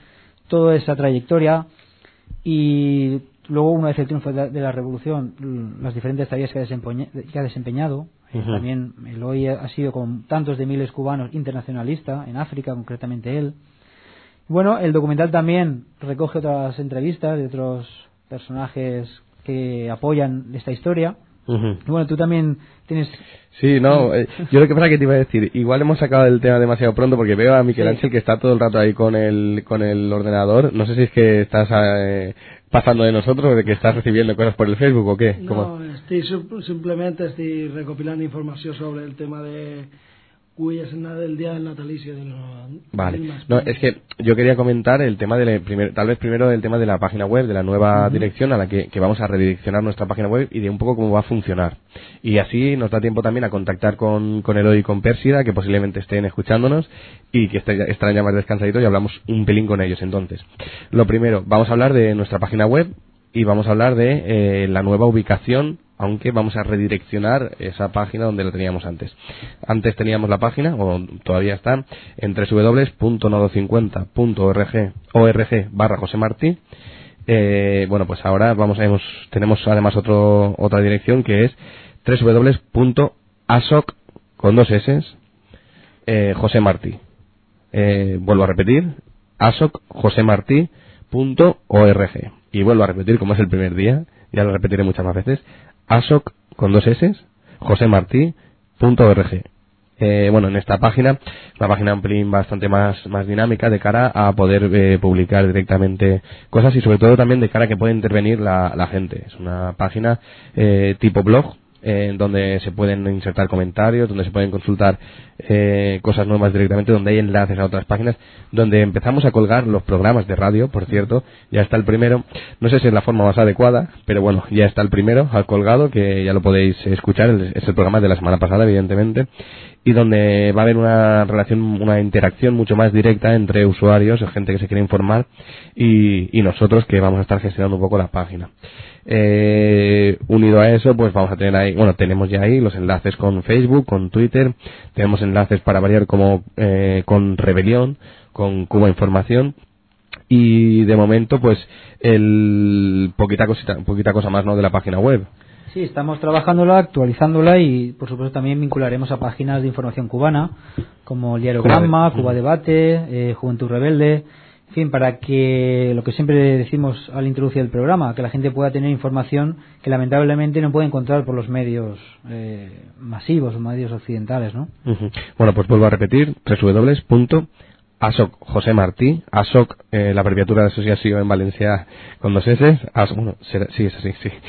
Speaker 13: toda esa trayectoria y luego, una vez el triunfo de la revolución, las diferentes tareas que ha desempeñado. También Eloy ha sido con tantos de miles cubanos internacionalista, en África concretamente él. Bueno, el documental también recoge otras entrevistas de otros personajes que apoyan esta historia. Y bueno, tú también tienes...
Speaker 5: Sí, no, yo lo que pasa que te iba a decir, igual hemos sacado el tema demasiado pronto porque veo a Miquel Ángel que está todo el rato ahí con el ordenador. No sé si es que estás pasando de nosotros o de que estás recibiendo cosas por el Facebook o qué.
Speaker 8: No, simplemente estoy recopilando información sobre el tema de huellas del día del natalicio de los...
Speaker 5: Vale, no, es que yo quería comentar el tema tal vez primero el tema de la página web, de la nueva dirección a la que vamos a redireccionar nuestra página web y de un poco cómo va a funcionar. Y así nos da tiempo también a contactar con Eloy y con Pérsida, que posiblemente estén escuchándonos y que estarán ya más descansaditos y hablamos un pelín con ellos. Entonces, lo primero, vamos a hablar de nuestra página web y vamos a hablar de la nueva ubicación, aunque vamos a redireccionar esa página donde la teníamos antes. Antes teníamos la página, o todavía está, en www.nodo50.org/José Martí. Bueno, pues ahora tenemos además otra dirección que es www.asoc con 2 S José Martí. Vuelvo a repetir, asocjosemartí.org. Y vuelvo a repetir, como es el primer día, ya lo repetiré muchas más veces, asoc con 2 S josemartí.org. Bueno, en esta página, una página un pelín bastante más dinámica de cara a poder publicar directamente cosas y sobre todo también de cara a que pueda intervenir la gente. Es una página tipo blog, donde se pueden insertar comentarios, donde se pueden consultar cosas nuevas directamente, donde hay enlaces a otras páginas, donde empezamos a colgar los programas de radio. Por cierto, ya está el primero, no sé si es la forma más adecuada, pero bueno, ya está el primero al colgado, que ya lo podéis escuchar, es el programa de la semana pasada, evidentemente, y donde va a haber una interacción mucho más directa entre usuarios, gente que se quiere informar y nosotros, que vamos a estar gestionando un poco la página. Unido a eso, pues vamos a tener ahí, tenemos ya ahí los enlaces con Facebook, con Twitter, tenemos enlaces para variar como con Rebelión, con Cuba Información, y de momento pues poquita cosa más, ¿no?, de la página web.
Speaker 13: Sí, estamos trabajándola, actualizándola y por supuesto también vincularemos a páginas de información cubana como el Diario Gramma, Cuba Debate, Juventud Rebelde. En fin, para que lo que siempre decimos al introducir el programa, que la gente pueda tener información que lamentablemente no puede encontrar por los medios masivos o medios occidentales, ¿no?
Speaker 5: Bueno, pues vuelvo a repetir, www.asocjosemartí, ASOC, la abreviatura de asociación en Valencia con 2 S, sí, es así, sí,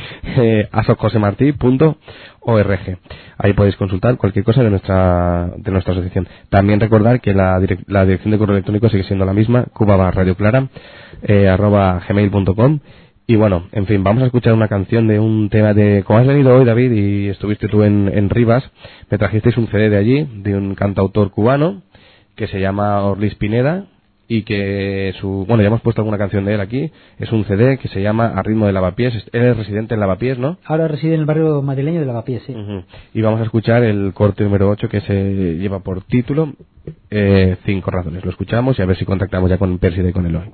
Speaker 5: asocjosemartí.org. Ahí podéis consultar cualquier cosa de nuestra asociación. También recordar que la dirección de correo electrónico sigue siendo la misma, cuba@radioclara @gmail.com. Y bueno, en fin, vamos a escuchar una canción de un tema de... Como has venido hoy, David, y estuviste tú en Rivas, me trajisteis un CD de allí, de un cantautor cubano, que se llama Orlis Pineda, y que ya hemos puesto alguna canción de él aquí. Es un CD que se llama A ritmo de Lavapiés. Él es residente en Lavapiés, ¿no?
Speaker 13: Ahora reside en el barrio madrileño de Lavapiés, sí.
Speaker 5: Y vamos a escuchar el corte número 8 que se lleva por título 5 razones. Lo escuchamos y a ver si contactamos ya con Pérsida y con Eloy.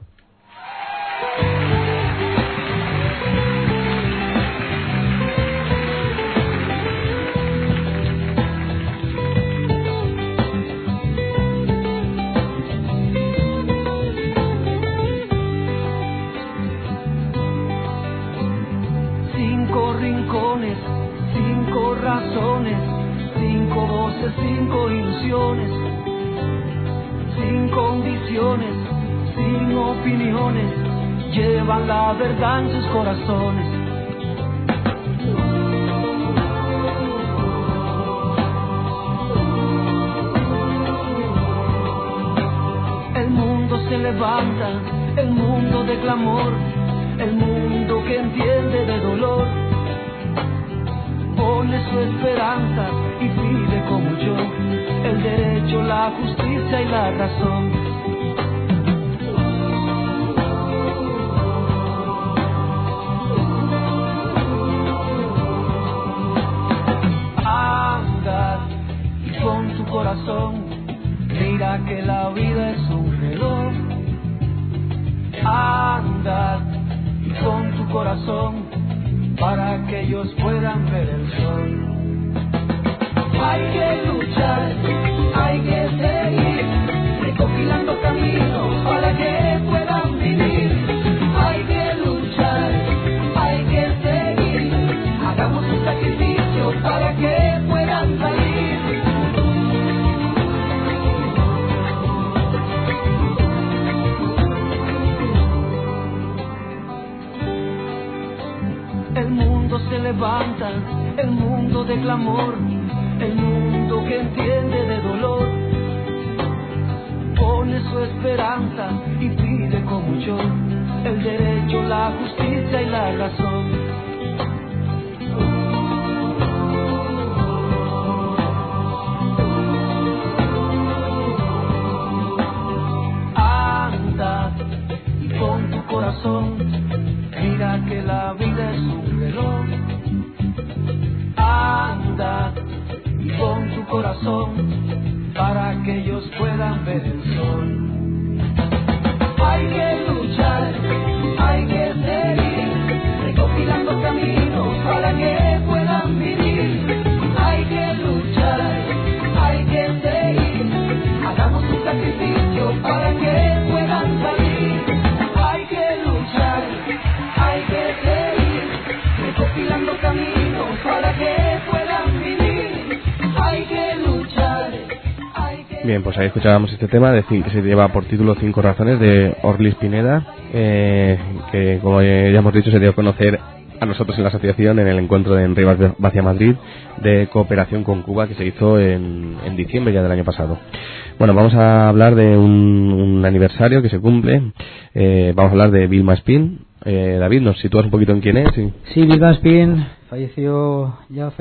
Speaker 18: rincones, 5 razones, 5 voces, 5 ilusiones, sin condiciones, sin opiniones, llevan la verdad en sus corazones. El mundo se levanta, el mundo de clamor, el mundo que entiende de dolor, pone su esperanza y pide como yo el derecho, la justicia y la razón. Anda y con tu corazón, mira que la vida es un reloj. Anda y pon tu corazón para que ellos puedan ver el sol. Hay que luchar, hay que seguir, recopilando caminos para que puedan vivir. Hay que luchar, hay que seguir, hagamos un sacrificio para que puedan salir. El mundo se levanta, el mundo de clamor, el mundo que entiende de dolor, pone su esperanza y pide como yo el derecho, la justicia y la razón. Anda y pon tu corazón, mira que la vida es un reloj. Anda y pon tu corazón para que ellos puedan ver el sol. Hay que luchar, hay que seguir, recopilando caminos para que puedan vivir. Hay que luchar, hay que seguir, hagamos un sacrificio para que puedan salir. Hay que luchar, hay que seguir, recopilando caminos para que puedan vivir. Hay que luchar.
Speaker 5: Bien, pues ahí escuchábamos este tema que se lleva por título 5 razones de Orlis Pineda, que como ya hemos dicho se dio a conocer a nosotros en la asociación en el encuentro de Rivas Vacia Madrid de cooperación con Cuba que se hizo en diciembre ya del año pasado. Bueno, vamos a hablar de un aniversario que se cumple. Vamos a hablar de Vilma Espín. David, ¿nos sitúas un poquito en quién es?
Speaker 13: Sí, Vilma Espín falleció,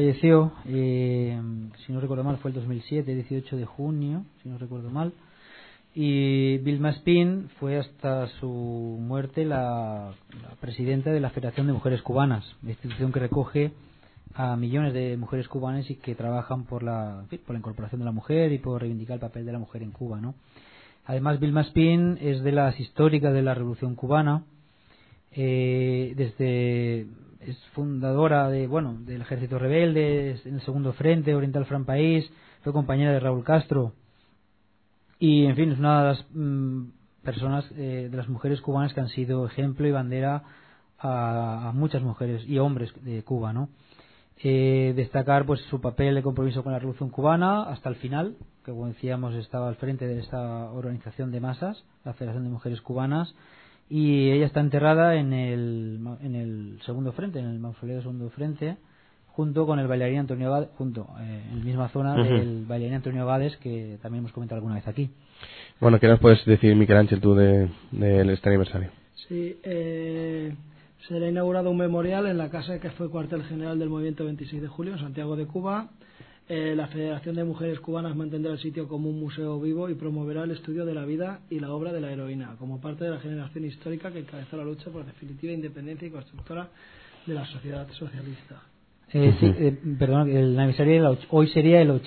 Speaker 13: si no recuerdo mal fue el 2007, 18 de junio, si no recuerdo mal. Y Vilma Espín fue hasta su muerte la presidenta de la Federación de Mujeres Cubanas, la institución que recoge a millones de mujeres cubanas y que trabajan por la incorporación de la mujer y por reivindicar el papel de la mujer en Cuba, ¿no? Además, Vilma Espín es de las históricas de la Revolución Cubana. Es fundadora del Ejército Rebelde en el Segundo Frente, Oriental Front País, fue compañera de Raúl Castro y, en fin, es una de las personas, de las mujeres cubanas que han sido ejemplo y bandera a muchas mujeres y hombres de Cuba, ¿no? Destacar pues su papel de compromiso con la Revolución Cubana hasta el final, que como decíamos estaba al frente de esta organización de masas, la Federación de Mujeres Cubanas, y ella está enterrada en el Segundo Frente, en el mausoleo del Segundo Frente, junto con el bailarín Antonio Gades, en la misma zona del bailarín Antonio Gades, que también hemos comentado alguna vez aquí.
Speaker 5: Bueno, ¿qué nos puedes decir, Miquel Ángel, tú de este aniversario?
Speaker 8: Sí, se le ha inaugurado un memorial en la casa que fue cuartel general del Movimiento 26 de Julio, en Santiago de Cuba. La Federación de Mujeres Cubanas mantendrá el sitio como un museo vivo y promoverá el estudio de la vida y la obra de la heroína, como parte de la generación histórica que encabezó la lucha por la definitiva independencia y constructora de la sociedad socialista.
Speaker 13: Perdón, el aniversario hoy sería el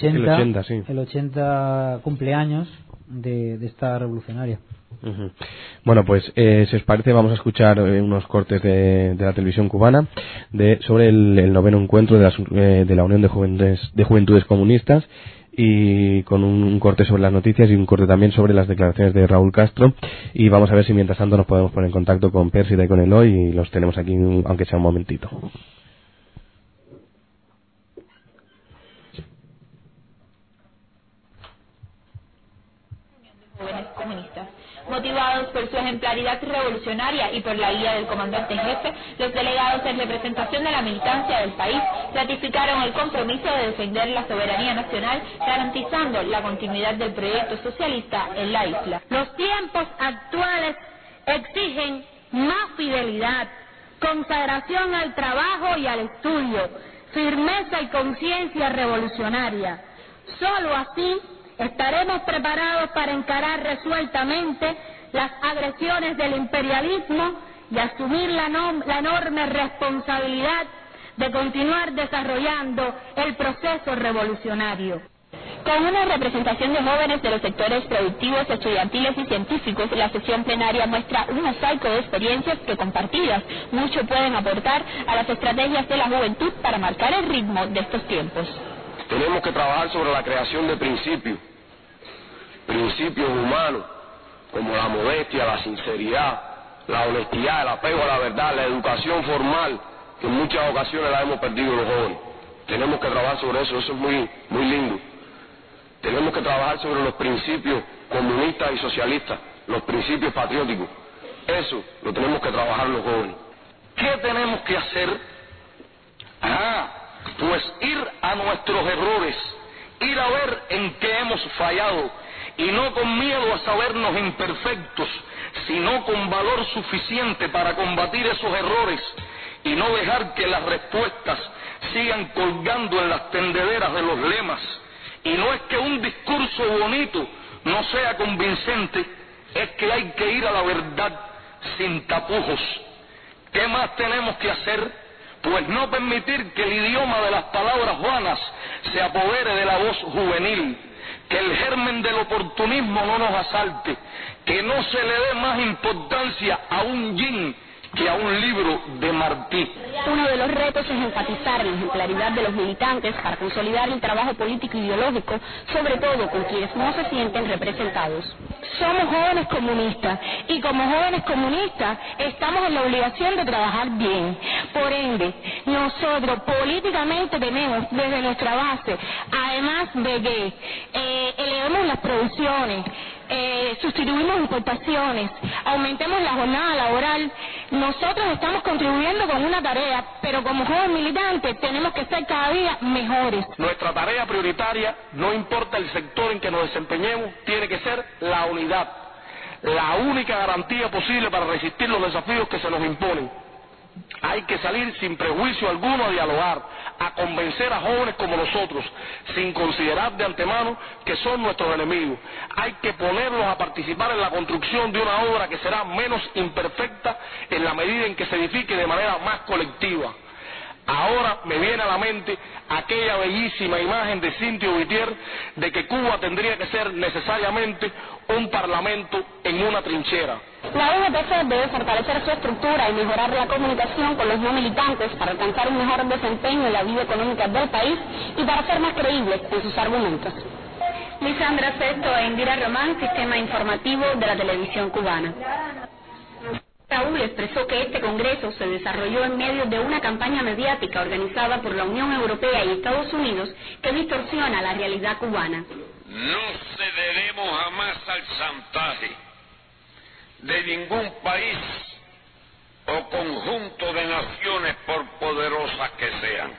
Speaker 13: 80 cumpleaños de esta revolucionaria.
Speaker 5: Bueno, pues si os parece vamos a escuchar unos cortes de la televisión cubana sobre el noveno encuentro de la Unión de Juventudes Comunistas, y con un corte sobre las noticias y un corte también sobre las declaraciones de Raúl Castro, y vamos a ver si mientras tanto nos podemos poner en contacto con Pérsida y con Eloy, y los tenemos aquí aunque sea un momentito.
Speaker 19: Jóvenes comunistas. Motivados por su ejemplaridad revolucionaria y por la guía del comandante en jefe, los delegados en representación de la militancia del país ratificaron el compromiso de defender la soberanía nacional, garantizando la continuidad del proyecto socialista en la isla.
Speaker 20: Los tiempos actuales exigen más fidelidad, consagración al trabajo y al estudio, firmeza y conciencia revolucionaria. Solo así estaremos preparados para encarar resueltamente las agresiones del imperialismo y asumir la enorme responsabilidad de continuar desarrollando el proceso revolucionario.
Speaker 19: Con una representación de jóvenes de los sectores productivos, estudiantiles y científicos, la sesión plenaria muestra un mosaico de experiencias que, compartidas, mucho pueden aportar a las estrategias de la juventud para marcar el ritmo de estos tiempos.
Speaker 21: Tenemos que trabajar sobre la creación de principios humanos, como la modestia, la sinceridad, la honestidad, el apego a la verdad, la educación formal, que en muchas ocasiones la hemos perdido los jóvenes. Tenemos que trabajar sobre eso, eso es muy lindo. Tenemos que trabajar sobre los principios comunistas y socialistas, los principios patrióticos. Eso lo tenemos que trabajar los jóvenes.
Speaker 22: ¿Qué tenemos que hacer? Pues ir a nuestros errores, ir a ver en qué hemos fallado, y no con miedo a sabernos imperfectos, sino con valor suficiente para combatir esos errores y no dejar que las respuestas sigan colgando en las tendederas de los lemas. Y no es que un discurso bonito no sea convincente, es que hay que ir a la verdad sin tapujos. ¿Qué más tenemos que hacer? Pues no permitir que el idioma de las palabras vanas se apodere de la voz juvenil, que el germen del oportunismo no nos asalte, que no se le dé más importancia a un yin que a un libro de Martí.
Speaker 20: Uno de los retos es enfatizar la ejemplaridad de los militantes para consolidar el trabajo político e ideológico, sobre todo con quienes no se sienten representados. Somos jóvenes comunistas y como jóvenes comunistas estamos en la obligación de trabajar bien. Por ende, nosotros políticamente tenemos desde nuestra base, además de que elevemos las producciones, sustituimos importaciones, aumentemos la jornada laboral, nosotros estamos contribuyendo con una tarea, pero como jóvenes militantes tenemos que ser cada día mejores.
Speaker 22: Nuestra tarea prioritaria, no importa el sector en que nos desempeñemos, tiene que ser la unidad, la única garantía posible para resistir los desafíos que se nos imponen. Hay que salir sin prejuicio alguno a dialogar, a convencer a jóvenes como nosotros, sin considerar de antemano que son nuestros enemigos. Hay que ponerlos a participar en la construcción de una obra que será menos imperfecta en la medida en que se edifique de manera más colectiva. Ahora me viene a la mente aquella bellísima imagen de Cintio Whittier de que Cuba tendría que ser necesariamente un parlamento en una trinchera.
Speaker 20: La UGTC debe fortalecer su estructura y mejorar la comunicación con los no militantes para alcanzar un mejor desempeño en la vida económica del país y para ser más creíbles en sus argumentos. Lisandra Sesto e Indira Román, Sistema Informativo de la Televisión Cubana. Raúl expresó que este congreso se desarrolló en medio de una campaña mediática organizada por la Unión Europea y Estados Unidos que distorsiona la realidad cubana.
Speaker 23: No cederemos jamás al chantaje de ningún país o conjunto de naciones, por poderosas que sean.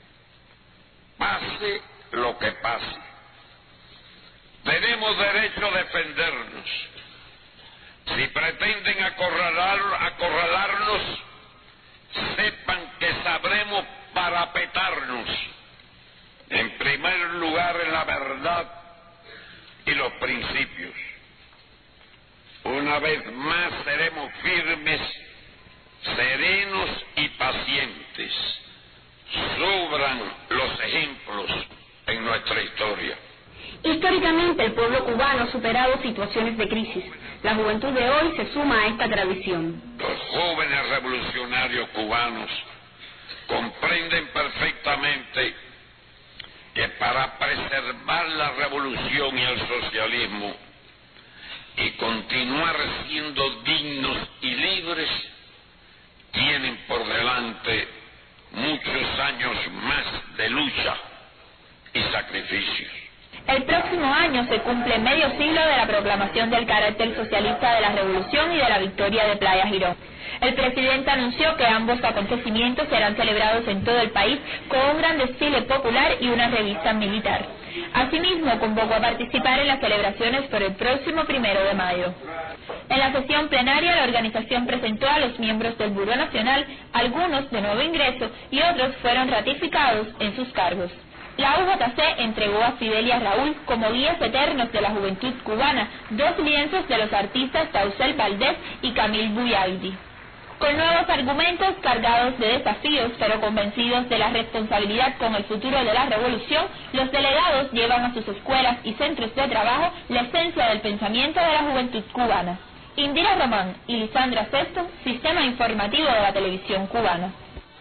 Speaker 23: Pase lo que pase. Tenemos derecho a defendernos. Si pretenden acorralarnos, sepan que sabremos parapetarnos, en primer lugar en la verdad y los principios. Una vez más seremos firmes, serenos y pacientes. Sobran los ejemplos en nuestra historia.
Speaker 20: Históricamente el pueblo cubano ha superado situaciones de crisis. La juventud de hoy se suma a esta tradición.
Speaker 23: Los jóvenes revolucionarios cubanos comprenden perfectamente que para preservar la revolución y el socialismo y continuar siendo dignos y libres, tienen por delante muchos años más de lucha y sacrificios.
Speaker 19: El próximo año se cumple medio siglo de la proclamación del carácter socialista de la revolución y de la victoria de Playa Girón. El presidente anunció que ambos acontecimientos serán celebrados en todo el país con un gran desfile popular y una revista militar. Asimismo, convocó a participar en las celebraciones por el próximo 1 de mayo. En la sesión plenaria, la organización presentó a los miembros del Buró Nacional, algunos de nuevo ingreso y otros fueron ratificados en sus cargos. La UJC entregó a Fidel y a Raúl, como guías eternos de la juventud cubana, 2 lienzos de los artistas Tausel Valdés y Camille Buyaldi. Con nuevos argumentos cargados de desafíos, pero convencidos de la responsabilidad con el futuro de la revolución, los delegados llevan a sus escuelas y centros de trabajo la esencia del pensamiento de la juventud cubana. Indira Román y Lisandra Sesto, Sistema Informativo de la Televisión Cubana.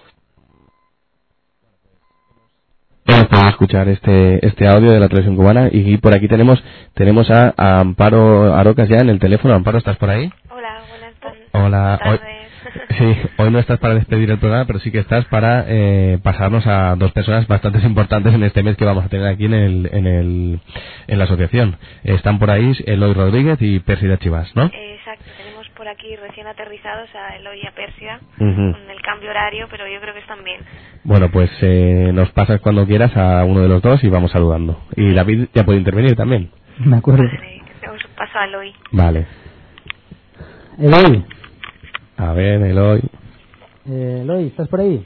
Speaker 5: Podemos escuchar este audio de la televisión cubana y por aquí tenemos a Amparo Arocas ya en el teléfono. Amparo, ¿estás por ahí?
Speaker 1: Hola, buenas tardes.
Speaker 5: Hola, hoy no estás para despedir el programa, pero sí que estás para pasarnos a dos personas bastante importantes en este mes que vamos a tener aquí en la asociación. Están por ahí Eloy Rodríguez y Pérsida Chivas, ¿no?
Speaker 1: Exacto, tenemos por aquí recién aterrizados a Eloy y a Pérsida
Speaker 5: Uh-huh.
Speaker 1: con el cambio horario, pero yo creo que están bien.
Speaker 5: Bueno, pues nos pasas cuando quieras a uno de los dos y vamos saludando. Y David ya puede intervenir también.
Speaker 13: Me acuerdo.
Speaker 1: Vale, os paso a Eloy.
Speaker 5: Vale.
Speaker 13: Eloy.
Speaker 5: A ver, Eloy.
Speaker 13: Eloy, ¿estás por ahí?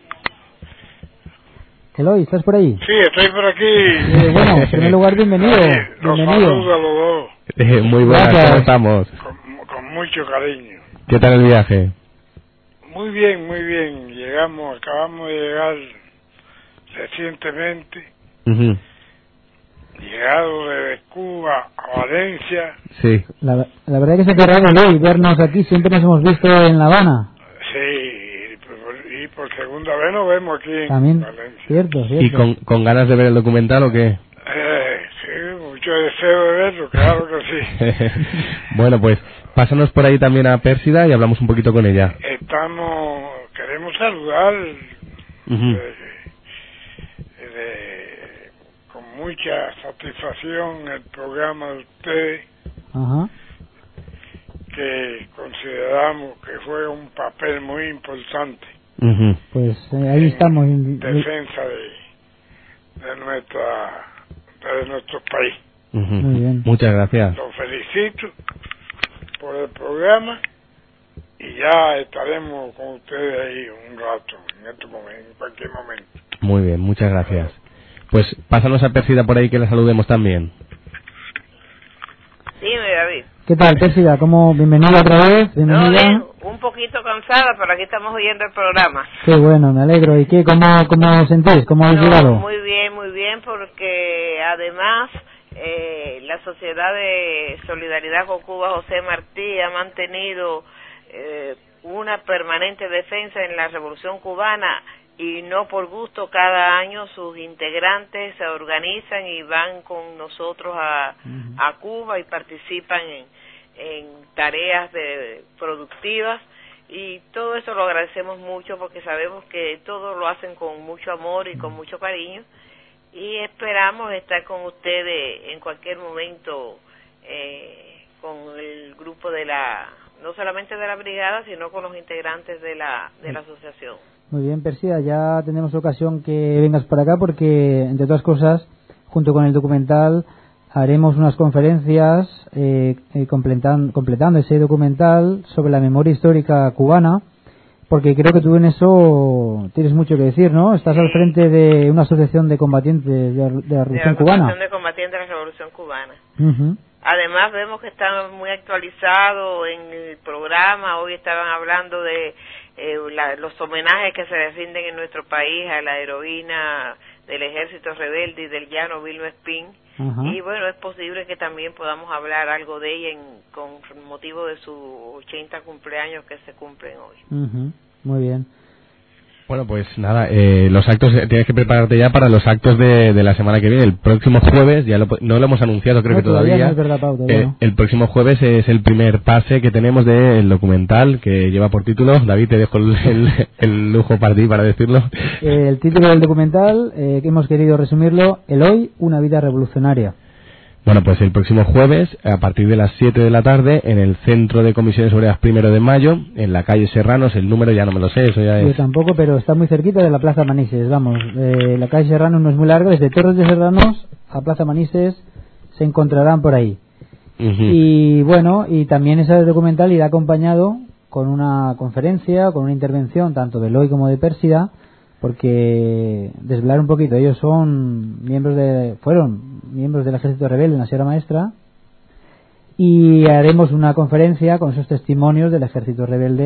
Speaker 13: Eloy, ¿estás por ahí?
Speaker 4: Sí, estoy por aquí.
Speaker 13: Bueno, en primer lugar, bienvenido.
Speaker 4: Los saludo a los dos.
Speaker 5: Muy buenas,
Speaker 13: Gracias.
Speaker 5: ¿cómo estamos?
Speaker 4: Con mucho cariño.
Speaker 5: ¿Qué tal el viaje?
Speaker 4: Muy bien, muy bien. Acabamos de llegar recientemente.
Speaker 5: Uh-huh.
Speaker 4: Llegado de Cuba a Valencia.
Speaker 5: Sí.
Speaker 13: La verdad que se ha raro, Eloy, vernos aquí. Siempre nos hemos visto en La Habana.
Speaker 4: Sí, y por segunda vez nos vemos aquí en
Speaker 13: También,
Speaker 4: Valencia.
Speaker 13: cierto.
Speaker 5: ¿Y con ganas de ver el documental o qué?
Speaker 4: Sí, mucho deseo de verlo, claro que sí.
Speaker 5: Bueno, pues pásanos por ahí también a Pérsida y hablamos un poquito con ella.
Speaker 4: Queremos saludar
Speaker 5: Uh-huh.
Speaker 4: con mucha satisfacción el programa de ustedes,
Speaker 13: Ajá.
Speaker 4: que consideramos que juega un papel muy importante
Speaker 5: Uh-huh.
Speaker 13: Pues ahí estamos.
Speaker 4: en defensa de nuestro país.
Speaker 5: Uh-huh.
Speaker 13: Muy bien.
Speaker 5: Muchas gracias.
Speaker 4: Los felicito por el programa y ya estaremos con ustedes ahí un rato, en cualquier momento.
Speaker 5: Muy bien, muchas gracias. Pues pásanos a Pérsida por ahí que la saludemos también.
Speaker 6: Dime, David.
Speaker 13: ¿Qué tal, Pérsida? Bienvenida otra vez.
Speaker 6: No,
Speaker 13: Bienvenida.
Speaker 6: bien, un poquito cansada, pero aquí estamos oyendo el programa.
Speaker 13: Qué bueno, me alegro. ¿Y qué? ¿Cómo os sentís? ¿Cómo habéis llegado?
Speaker 6: Muy bien, porque además la Sociedad de Solidaridad con Cuba, José Martí, ha mantenido una permanente defensa en la Revolución Cubana y no por gusto. Cada año sus integrantes se organizan y van con nosotros a Cuba y participan en tareas productivas, y todo eso lo agradecemos mucho porque sabemos que todo lo hacen con mucho amor y con mucho cariño, y esperamos estar con ustedes en cualquier momento con el grupo no solamente de la brigada, sino con los integrantes de la asociación.
Speaker 13: Muy bien, Pérsida, ya tenemos ocasión que vengas por acá porque, entre otras cosas, junto con el documental haremos unas conferencias completando ese documental sobre la memoria histórica cubana, porque creo que tú en eso tienes mucho que decir, ¿no? Estás al frente de una asociación de combatientes de la Revolución Cubana.
Speaker 6: Asociación de Combatientes de la Revolución Cubana.
Speaker 13: Uh-huh.
Speaker 6: Además vemos que está muy actualizado en el programa. Hoy estaban hablando de los homenajes que se le rinden en nuestro país a la heroína del Ejército Rebelde y del llano Vilma Espín.
Speaker 13: Ajá.
Speaker 6: Y bueno, es posible que también podamos hablar algo de ella con motivo de sus 80 cumpleaños que se cumplen hoy.
Speaker 13: Uh-huh. Muy bien.
Speaker 5: Bueno, pues nada, los actos, tienes que prepararte ya para los actos de la semana que viene. El próximo jueves, no lo hemos anunciado, creo que todavía.
Speaker 13: No es verdad, Pau, todavía no.
Speaker 5: El próximo jueves es el primer pase que tenemos del documental que lleva por título, David, te dejo el lujo para ti para decirlo.
Speaker 13: El título del documental, que hemos querido resumirlo, Eloy, una vida revolucionaria.
Speaker 5: Bueno, pues el próximo jueves, a partir de las 7 de la tarde, en el Centro de Comisiones Obreras 1 de Mayo, en la calle Serranos, el número ya no me lo sé, eso ya es...
Speaker 13: Yo tampoco, pero está muy cerquita de la Plaza Manises, vamos. La calle Serranos no es muy larga, desde Torres de Serranos a Plaza Manises se encontrarán por ahí.
Speaker 5: Uh-huh.
Speaker 13: Y bueno, y también ese documental irá acompañado con una conferencia, con una intervención tanto de Eloy como de Pérsida, porque desvelar un poquito, ellos fueron miembros del Ejército Rebelde en la Sierra Maestra, y haremos una conferencia con esos testimonios del Ejército Rebelde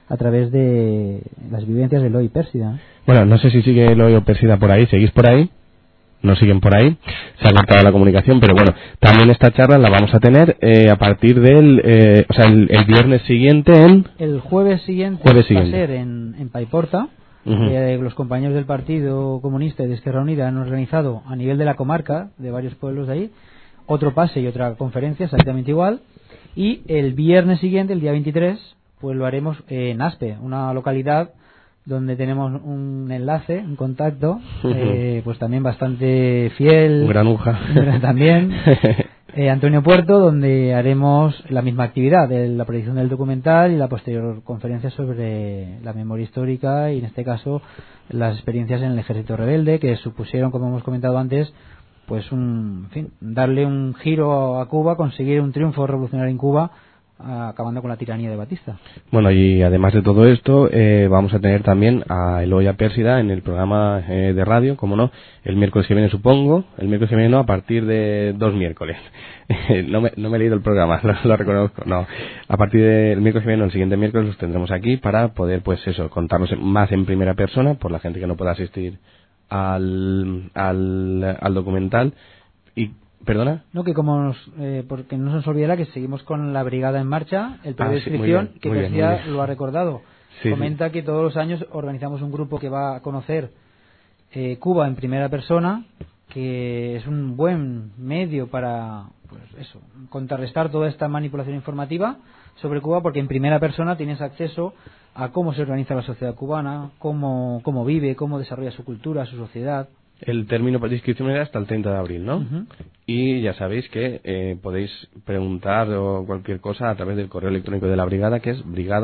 Speaker 13: a través de las vivencias de Eloy Pérsida.
Speaker 5: Bueno, no sé si sigue Eloy Pérsida por ahí, ¿seguís por ahí? ¿No siguen por ahí? Se ha cortado la comunicación, pero bueno, también esta charla la vamos a tener a partir del, el viernes siguiente
Speaker 13: El jueves siguiente va a ser en Paiporta. Los compañeros del Partido Comunista y de Esquerra Unida han organizado a nivel de la comarca, de varios pueblos de ahí, otro pase y otra conferencia exactamente igual. Y el viernes siguiente, el día 23, pues lo haremos en Aspe, una localidad donde tenemos un enlace, un contacto, pues también bastante fiel.
Speaker 5: Granuja.
Speaker 13: También. Antonio Puerto, donde haremos la misma actividad de la proyección del documental y la posterior conferencia sobre la memoria histórica y en este caso las experiencias en el ejército rebelde que supusieron, como hemos comentado antes, pues darle un giro a Cuba, conseguir un triunfo revolucionario en Cuba, acabando con la tiranía de Batista.
Speaker 5: Bueno, y además de todo esto, vamos a tener también a Eloy Pérsida en el programa de radio, como no, el miércoles que viene supongo, el miércoles que viene no, a partir de 2 miércoles. no me he leído el programa, lo reconozco, no. A partir del miércoles que viene, el siguiente miércoles, los tendremos aquí para poder, pues eso, contarnos más en primera persona, por la gente que no pueda asistir al documental. Y ¿perdona?
Speaker 13: No, que porque no se nos olvidará que seguimos con la brigada en marcha, el periodo de inscripción, que García lo ha recordado. Comenta que todos los años organizamos un grupo que va a conocer Cuba en primera persona, que es un buen medio para, pues eso, contrarrestar toda esta manipulación informativa sobre Cuba, porque en primera persona tienes acceso a cómo se organiza la sociedad cubana, cómo vive, cómo desarrolla su cultura, su sociedad.
Speaker 5: El término de inscripción era hasta el 30 de abril, ¿no? Y ya sabéis que podéis preguntar o cualquier cosa a través del correo electrónico de la brigada, que es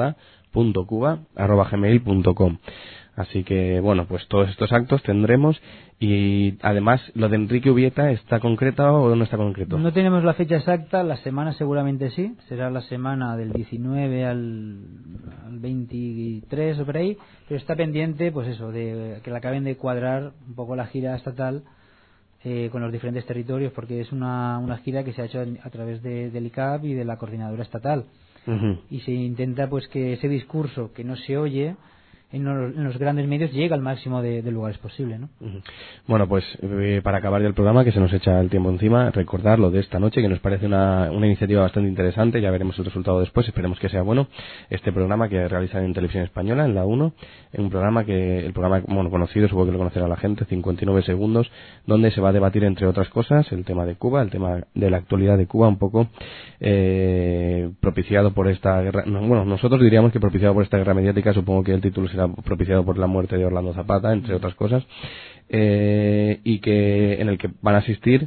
Speaker 5: brigada.cuba@gmail.com. Así que, bueno, pues todos estos actos tendremos. Y además, lo de Enrique Ubieta, ¿está concretado o no está concreto?
Speaker 13: No tenemos la fecha exacta, la semana seguramente sí. Será la semana del 19 al 23 o por ahí. Pero está pendiente, pues eso, de que la acaben de cuadrar un poco la gira estatal con los diferentes territorios, porque es una gira que se ha hecho a través del ICAP y de la coordinadora estatal. Y se intenta pues que ese discurso que no se oye en los grandes medios llega al máximo de lugares posible, ¿no?
Speaker 5: Bueno, pues para acabar ya el programa, que se nos echa el tiempo encima, recordar lo de esta noche, que nos parece una iniciativa bastante interesante. Ya veremos el resultado después, esperemos que sea bueno. Este programa que realizan en Televisión Española, en la 1, el programa conocido, supongo que lo conocerá la gente, 59 segundos, donde se va a debatir, entre otras cosas, el tema de Cuba, el tema de la actualidad de Cuba, un poco propiciado por esta guerra. Bueno, nosotros diríamos que propiciado por esta guerra mediática. Supongo que el título será propiciado por la muerte de Orlando Zapata, entre otras cosas, y que en el que van a asistir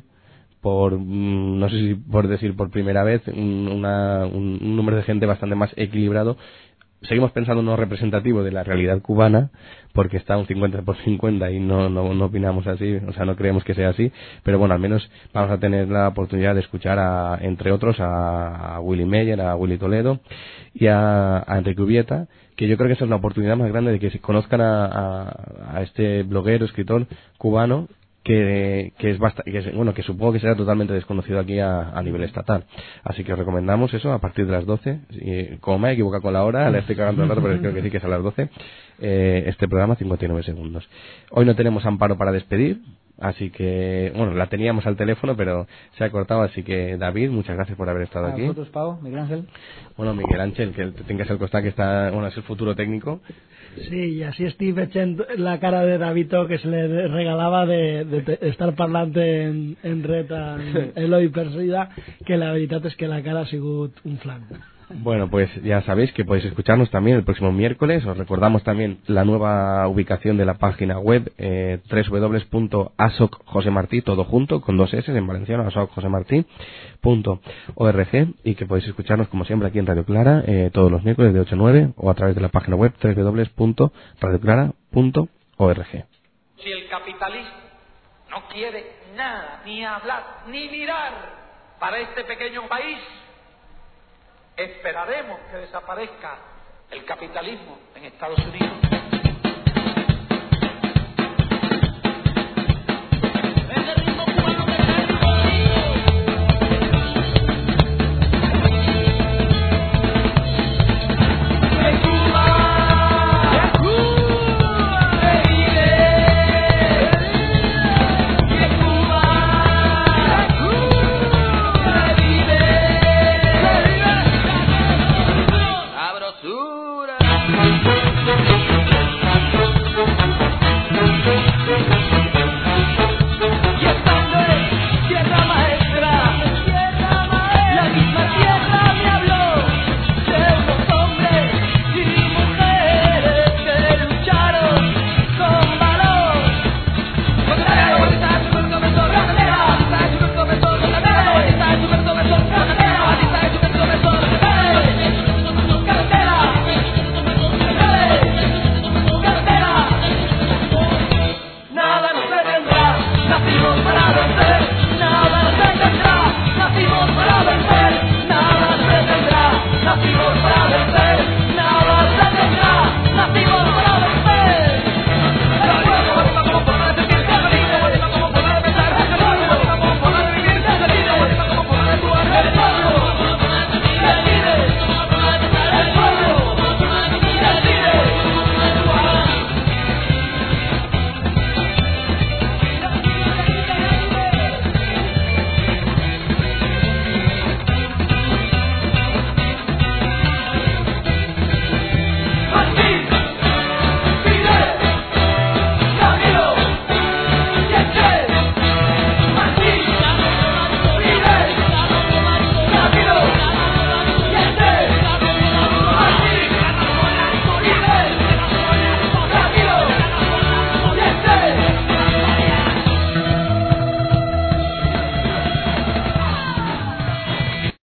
Speaker 5: no sé si por decir por primera vez, un número de gente bastante más equilibrado. Seguimos pensando no representativo de la realidad cubana, porque está un 50/50 y no opinamos así, o sea, no creemos que sea así, pero bueno, al menos vamos a tener la oportunidad de escuchar entre otros a Willy Meyer, a Willy Toledo y a Enrique Ubieta, que yo creo que esa es la oportunidad más grande de que se conozcan a este bloguero, escritor cubano, que supongo que será totalmente desconocido aquí a nivel estatal. Así que os recomendamos eso a partir de las 12. Como me he equivocado con la hora, le estoy cagando el rato, pero creo que sí que es a las 12. Este programa, 59 segundos. Hoy no tenemos Amparo para despedir, así que, bueno, la teníamos al teléfono, pero se ha cortado, así que David, muchas gracias por haber estado aquí.
Speaker 13: A vosotros, Pau, Miguel Ángel.
Speaker 5: Bueno, Miguel Ángel, que tengas el costal, que es el futuro técnico.
Speaker 8: Sí, y así estoy veient la cara de Davito, que se le regalaba de estar parlante en red a Eloy Pérsida, que la verdad es que la cara ha sido un flan.
Speaker 5: Bueno, pues ya sabéis que podéis escucharnos también el próximo miércoles. Os recordamos también la nueva ubicación de la página web, www.asocjosemartí, todo junto, con 2 S en valenciano, asocjosemartí.org, y que podéis escucharnos como siempre aquí en Radio Clara todos los miércoles de 8 a 9 o a través de la página web www.radioclara.org.
Speaker 22: Si el capitalismo no quiere nada, ni hablar, ni mirar para este pequeño país, esperaremos que desaparezca el capitalismo en Estados Unidos.